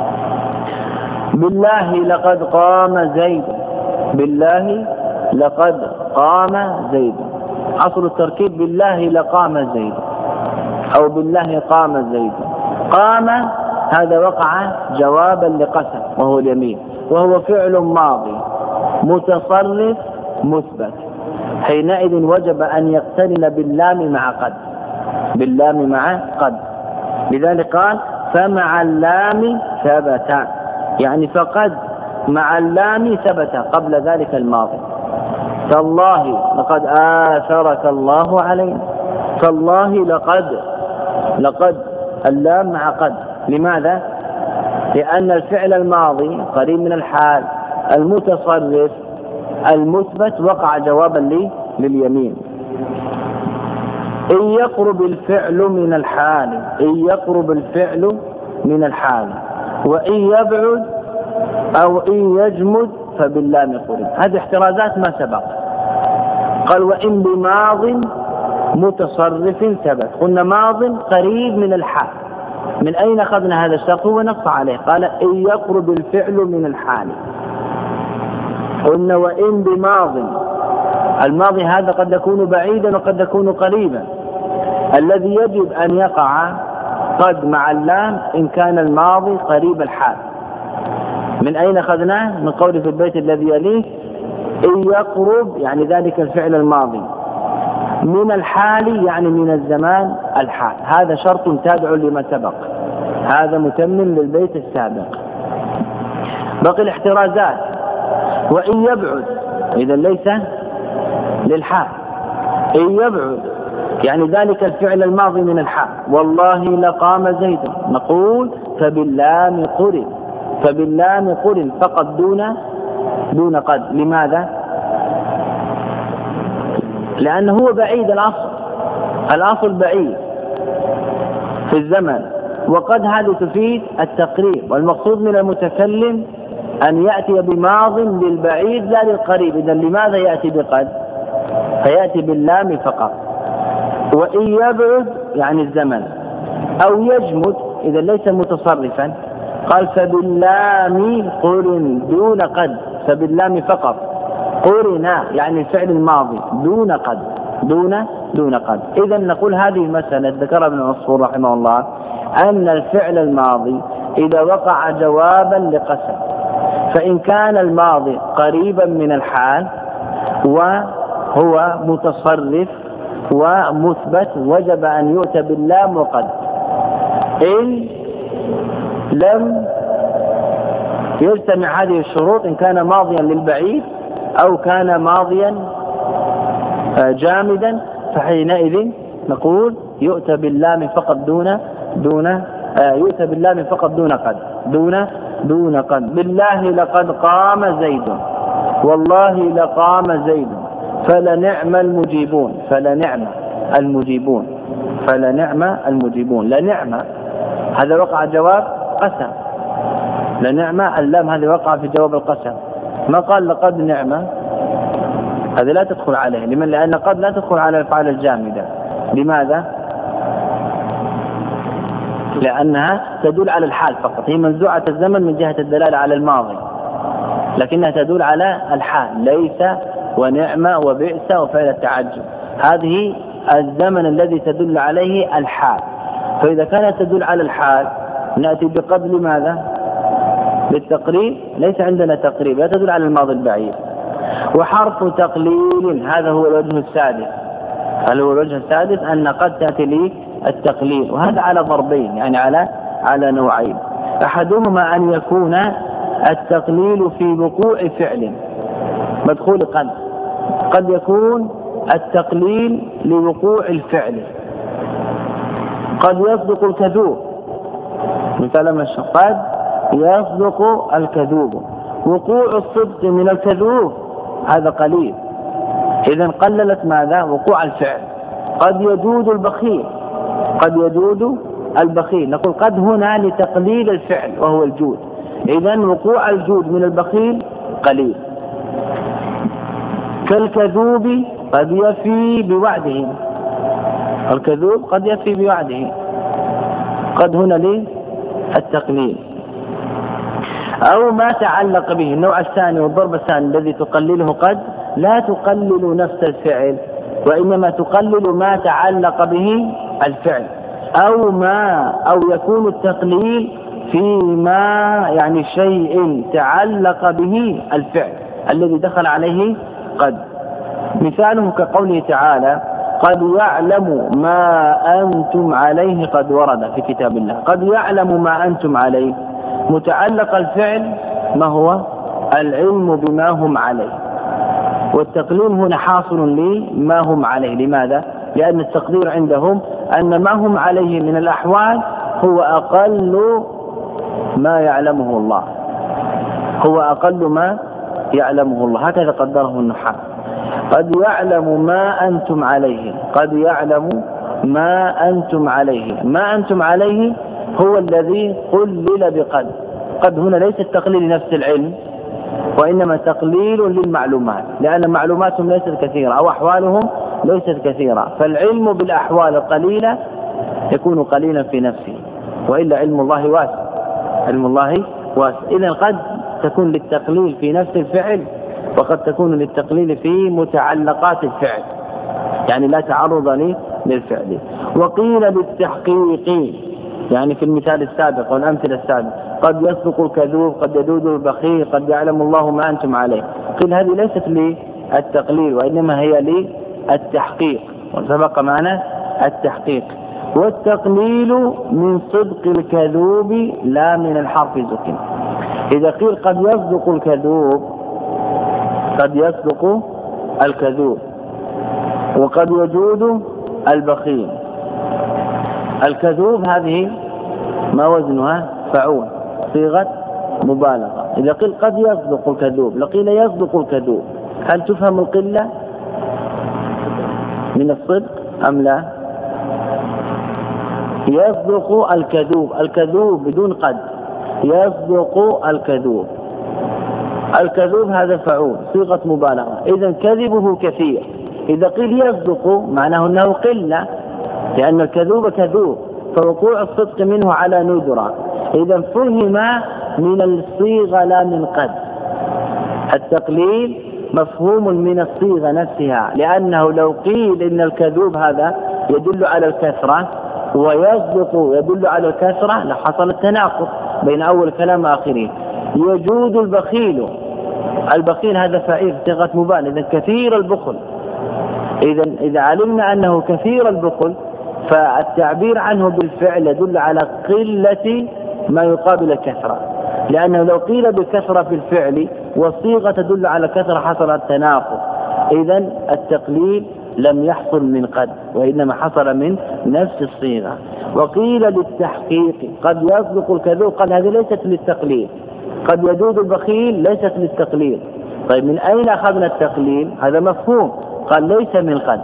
بالله لقد قام زيد، بالله لقد قام زيد، أصل التركيب بالله لقام زيد أو بالله قام زيد. قام هذا وقع جوابا لقسم وهو اليمين، وهو فعل ماضي متصرف مثبت، حينئذ وجب أن يقترن باللام مع قد، باللام مع قد. لذلك قال فمع اللام ثبت، يعني فقد مع اللام ثبت قبل ذلك الماضي. تالله لقد آثرك الله علينا، تالله لقد، لقد اللام مع قد. لماذا؟ لأن الفعل الماضي قريب من الحال المتصرف المثبت وقع جوابا لي لليمين. إن يقرب الفعل من الحال، إن يقرب الفعل من الحال، وإن يبعد أو إن يجمد فباللام قرب. هذه احترازات ما سبق. قال وإن بماض متصرف ثبت، قلنا ماض قريب من الحال من أين أخذنا هذا الشرط؟ هو نص عليه، قال إن يقرب الفعل من الحال. قلنا وإن بماض، الماضي هذا قد يكون بعيدا وقد يكون قريبا. الذي يجب أن يقع قد مع اللام إن كان الماضي قريب الحال. من أين أخذناه؟ من قول في البيت الذي يليه إن يقرب يعني ذلك الفعل الماضي من الحال يعني من الزمان الحال. هذا شرط تابع لما سبق، هذا متمم للبيت السابق. بقي الاحترازات. وإن يبعد إذا ليس للحال، إن يبعد يعني ذلك الفعل الماضي من الحال. والله لقام زيد، نقول فباللام قرن، فباللام قرن فقط دون دون قد. لماذا؟ لأنه هو بعيد، الأصل الأصل بعيد في الزمن، وقد هذه تفيد التقريب، والمقصود من المتكلم أن يأتي بماض للبعيد لا للقريب. إذا لماذا يأتي بقد؟ فيأتي باللام فقط. وإن يبعد يعني الزمن، أو يجمد إذا ليس متصرفا، قال فباللام قرن دون قد، فباللام فقط قرن يعني الفعل الماضي دون قد، دون دون قد. إذا نقول هذه المسألة ذكرها ابن عصفور رحمه الله، أن الفعل الماضي إذا وقع جوابا لقسم، فإن كان الماضي قريبا من الحال وهو متصرف ومثبت وجب أن يؤتى باللام وقد. إن لم يجتمع هذه الشروط، إن كان ماضيا للبعيد أو كان ماضيا جامدا، فحينئذ نقول يؤتى باللام فقط دون دون يؤتى باللام فقط دون قد، دون دون قد. بالله لقد قام زيد، والله لقام زيد، فلنعم المجيبون، فلنعم المجيبون، فلنعم المجيبون. لنعم هذا وقع جواب قسم، لنعم اللام هذه وقع في جواب القسم. ما قال لقد نعمة، هذا لا تدخل عليه. لمن؟ لأن قد لا تدخل على الأفعال الجامدة. لماذا؟ لأنها تدل على الحال فقط، هي منزوعة الزمن من جهة الدلالة على الماضي، لكنها تدل على الحال. ليس ونعمة وبئس وفعل التعجب، هذه الزمن الذي تدل عليه الحال. فإذا كانت تدل على الحال نأتي بقد. لماذا؟ للتقريب، ليس عندنا تقريب، لا تدل على الماضي البعيد. وحرف تقليل هذا هو الوجه السادس، هل هو الوجه السادس أن قد تأتي لي التقليل، وهذا على ضربين يعني على على نوعين. أحدهما أن يكون التقليل في وقوع فعل مدخول قد، قد يكون التقليل لوقوع الفعل، قد يصدق الكذوب، مثال ما قد يصدق الكذوب، وقوع الصدق من الكذوب هذا قليل. إذا قللت ماذا؟ وقوع الفعل. قد يجود البخيل، قد يجود البخيل، نقول قد هنا لتقليل الفعل وهو الجود. إذا وقوع الجود من البخيل قليل. كالكذوب قد يفي بوعده، الكذوب قد يفي بوعده، قد هنا للتقليل. أو ما تعلق به. النوع الثاني والضرب الثاني الذي تقلله قد لا تقلل نفس الفعل، وإنما تقلل ما تعلق به الفعل، أو ما أو يكون التقليل فيما يعني شيء تعلق به الفعل الذي دخل عليه قد. مثاله كقوله تعالى قد يعلم ما أنتم عليه قد ورد في كتاب الله. قد يعلم ما أنتم عليه، متعلق الفعل ما هو؟ العلم بما هم عليه، والتقليل هنا حاصل لما هم عليه. لماذا؟ لأن التقدير عندهم أن ما هم عليه من الأحوال هو أقل ما يعلمه الله، هو أقل ما يعلمه الله، هكذا قدره النحاة. قد يعلم ما أنتم عليه، قد يعلم ما أنتم عليه، ما أنتم عليه هو الذي قلل بقد. قد هنا ليس التقليل لنفس العلم، وإنما تقليل للمعلومات، لأن معلوماتهم ليست كثيرة أو أحوالهم ليست كثيرة، فالعلم بالأحوال القليلة يكون قليلا في نفسه. وإلا علم الله واسع، علم الله واسع. إذا قد تكون للتقليل في نفس الفعل، وقد تكون للتقليل في متعلقات الفعل، يعني لا تعرض للفعل. وقيل للتحقيق، يعني في المثال السابق والأمثلة السابقة قد يصدق الكذوب، قد يدود البخيل، قد يعلم الله ما أنتم عليه. قيل هذه ليست للتقليل وإنما هي للتحقيق، وسبق معنا التحقيق. والتقليل من صدق الكذوب لا من الحرف زكٍ. إذا قيل قد يصدق الكذوب، قد يصدق الكذوب وقد يجود البخيل. الكذوب هذه ما وزنها؟ فعول، صيغة مبالغة. إذا قيل قد يصدق الكذوب لقيل يصدق الكذوب، هل تفهم القلة من الصدق أم لا؟ يصدق الكذوب، الكذوب بدون قد، يصدق الكذوب. الكذوب هذا فعول، صيغة مبالغة، إذا كذبه كثير. إذا قيل يصدق معناه أنه قلة، لأن الكذوب كذوب، فوقوع الصدق منه على ندرة. إذا فهم من الصيغة لا من قد. التقليل مفهوم من الصيغة نفسها، لأنه لو قيل إن الكذوب هذا يدل على الكثرة ويصدق يدل على الكثرة لحصل التناقض بين أول كلام وآخره. يجود البخيل، البخيل هذا فعيل صيغة مبالغة، إذا كثير البخل. إذا إذا علمنا أنه كثير البخل فالتعبير عنه بالفعل يدل على قلة ما يقابل الكثرة، لأنه لو قيل بالكثرة في الفعل والصيغة تدل على كثرة حصل التناقض. إذا التقليل لم يحصل من قد، وإنما حصل من نفس الصيغة. وقيل للتحقيق قد يصدق الكذوب، قال هذه ليست للتقليل. قد يجود البخيل ليست للتقليل. طيب من أين أخذنا التقليل؟ هذا مفهوم، قال ليس من قد.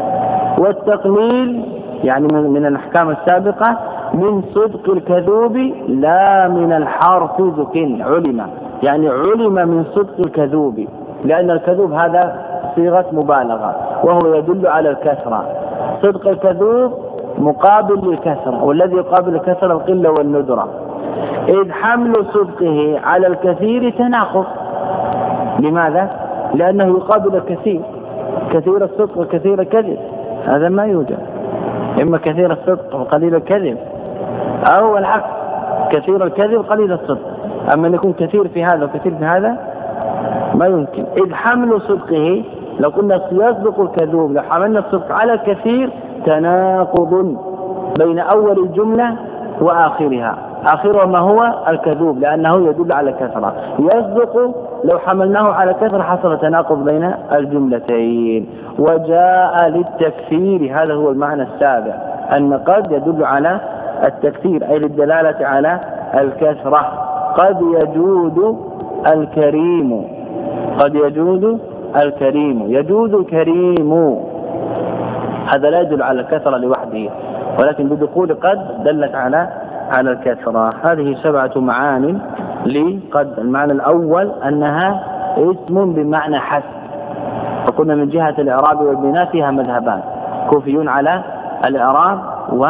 والتقليل يعني من الأحكام السابقة من صدق الكذوب لا من الحرف ذك علم، يعني علم من صدق الكذوب، لأن الكذوب هذا صيغة مبالغة وهو يدل على الكثرة. صدق الكذوب مقابل للكثرة، والذي يقابل الكثرة القلة والندرة. إذ حمل صدقه على الكثير تناقض. لماذا؟ لأنه يقابل الكثير، كثير الصدق وكثير الكذب، هذا ما يوجد. إما كثير الصدق وقليل الكذب، أو العكس، كثير الكذب وقليل الصدق. أما أن يكون كثير في هذا وكثير في هذا ما يمكن. إذ حمل صدقه، لو قلنا يصدق الكذوب لو حملنا الصدق على الكثير تناقض بين أول الجملة وآخرها. آخرها ما هو؟ الكذوب، لأنه يدل على كثرة. يصدق لو حملناه على كثرة حصل تناقض بين الجملتين. وجاء للتكثير، هذا هو المعنى السابع، أن قد يدل على التكثير أي للدلالة على الكثرة. قد يجود الكريم، قد يجود الكريم، يجود الكريم، هذا لا يدل على الكثرة لوحده، ولكن بدخول قد دلت على على الكثرة. هذه سبعة معان لقد. المعنى الأول أنها اسم بمعنى حسب، فقلنا من جهة الإعراب والبناء فيها مذهبان، كوفيون على الإعراب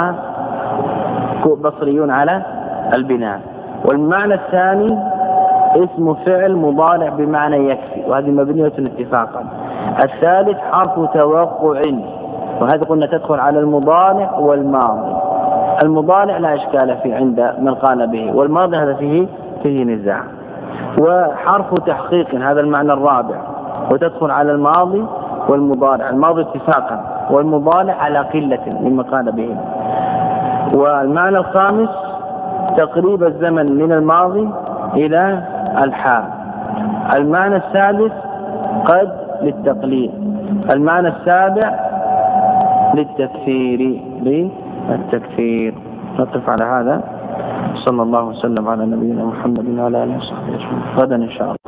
وبصريون على البناء. والمعنى الثاني اسم فعل مضارع بمعنى يكفي، وهذه مبنية اتفاقا. الثالث حرف توقع، وهذا قلنا تدخل على المضارع والماضي. المضارع لا إشكال فيه عند من قال به، والماضي هذا فيه فيه نزاع. وحرف تحقيق، هذا المعنى الرابع، وتدخل على الماضي والمضارع، الماضي اتفاقا والمضارع على قلة مما قال به. والمعنى الخامس تقريب الزمن من الماضي إلى الحال. المعنى السادس قد للتقليل. المعنى السابع للتكثير للتكثير. نقف على هذا. صلى الله وسلم على نبينا محمد وعلى آله وصحبه أجمعين. غدا إن شاء الله.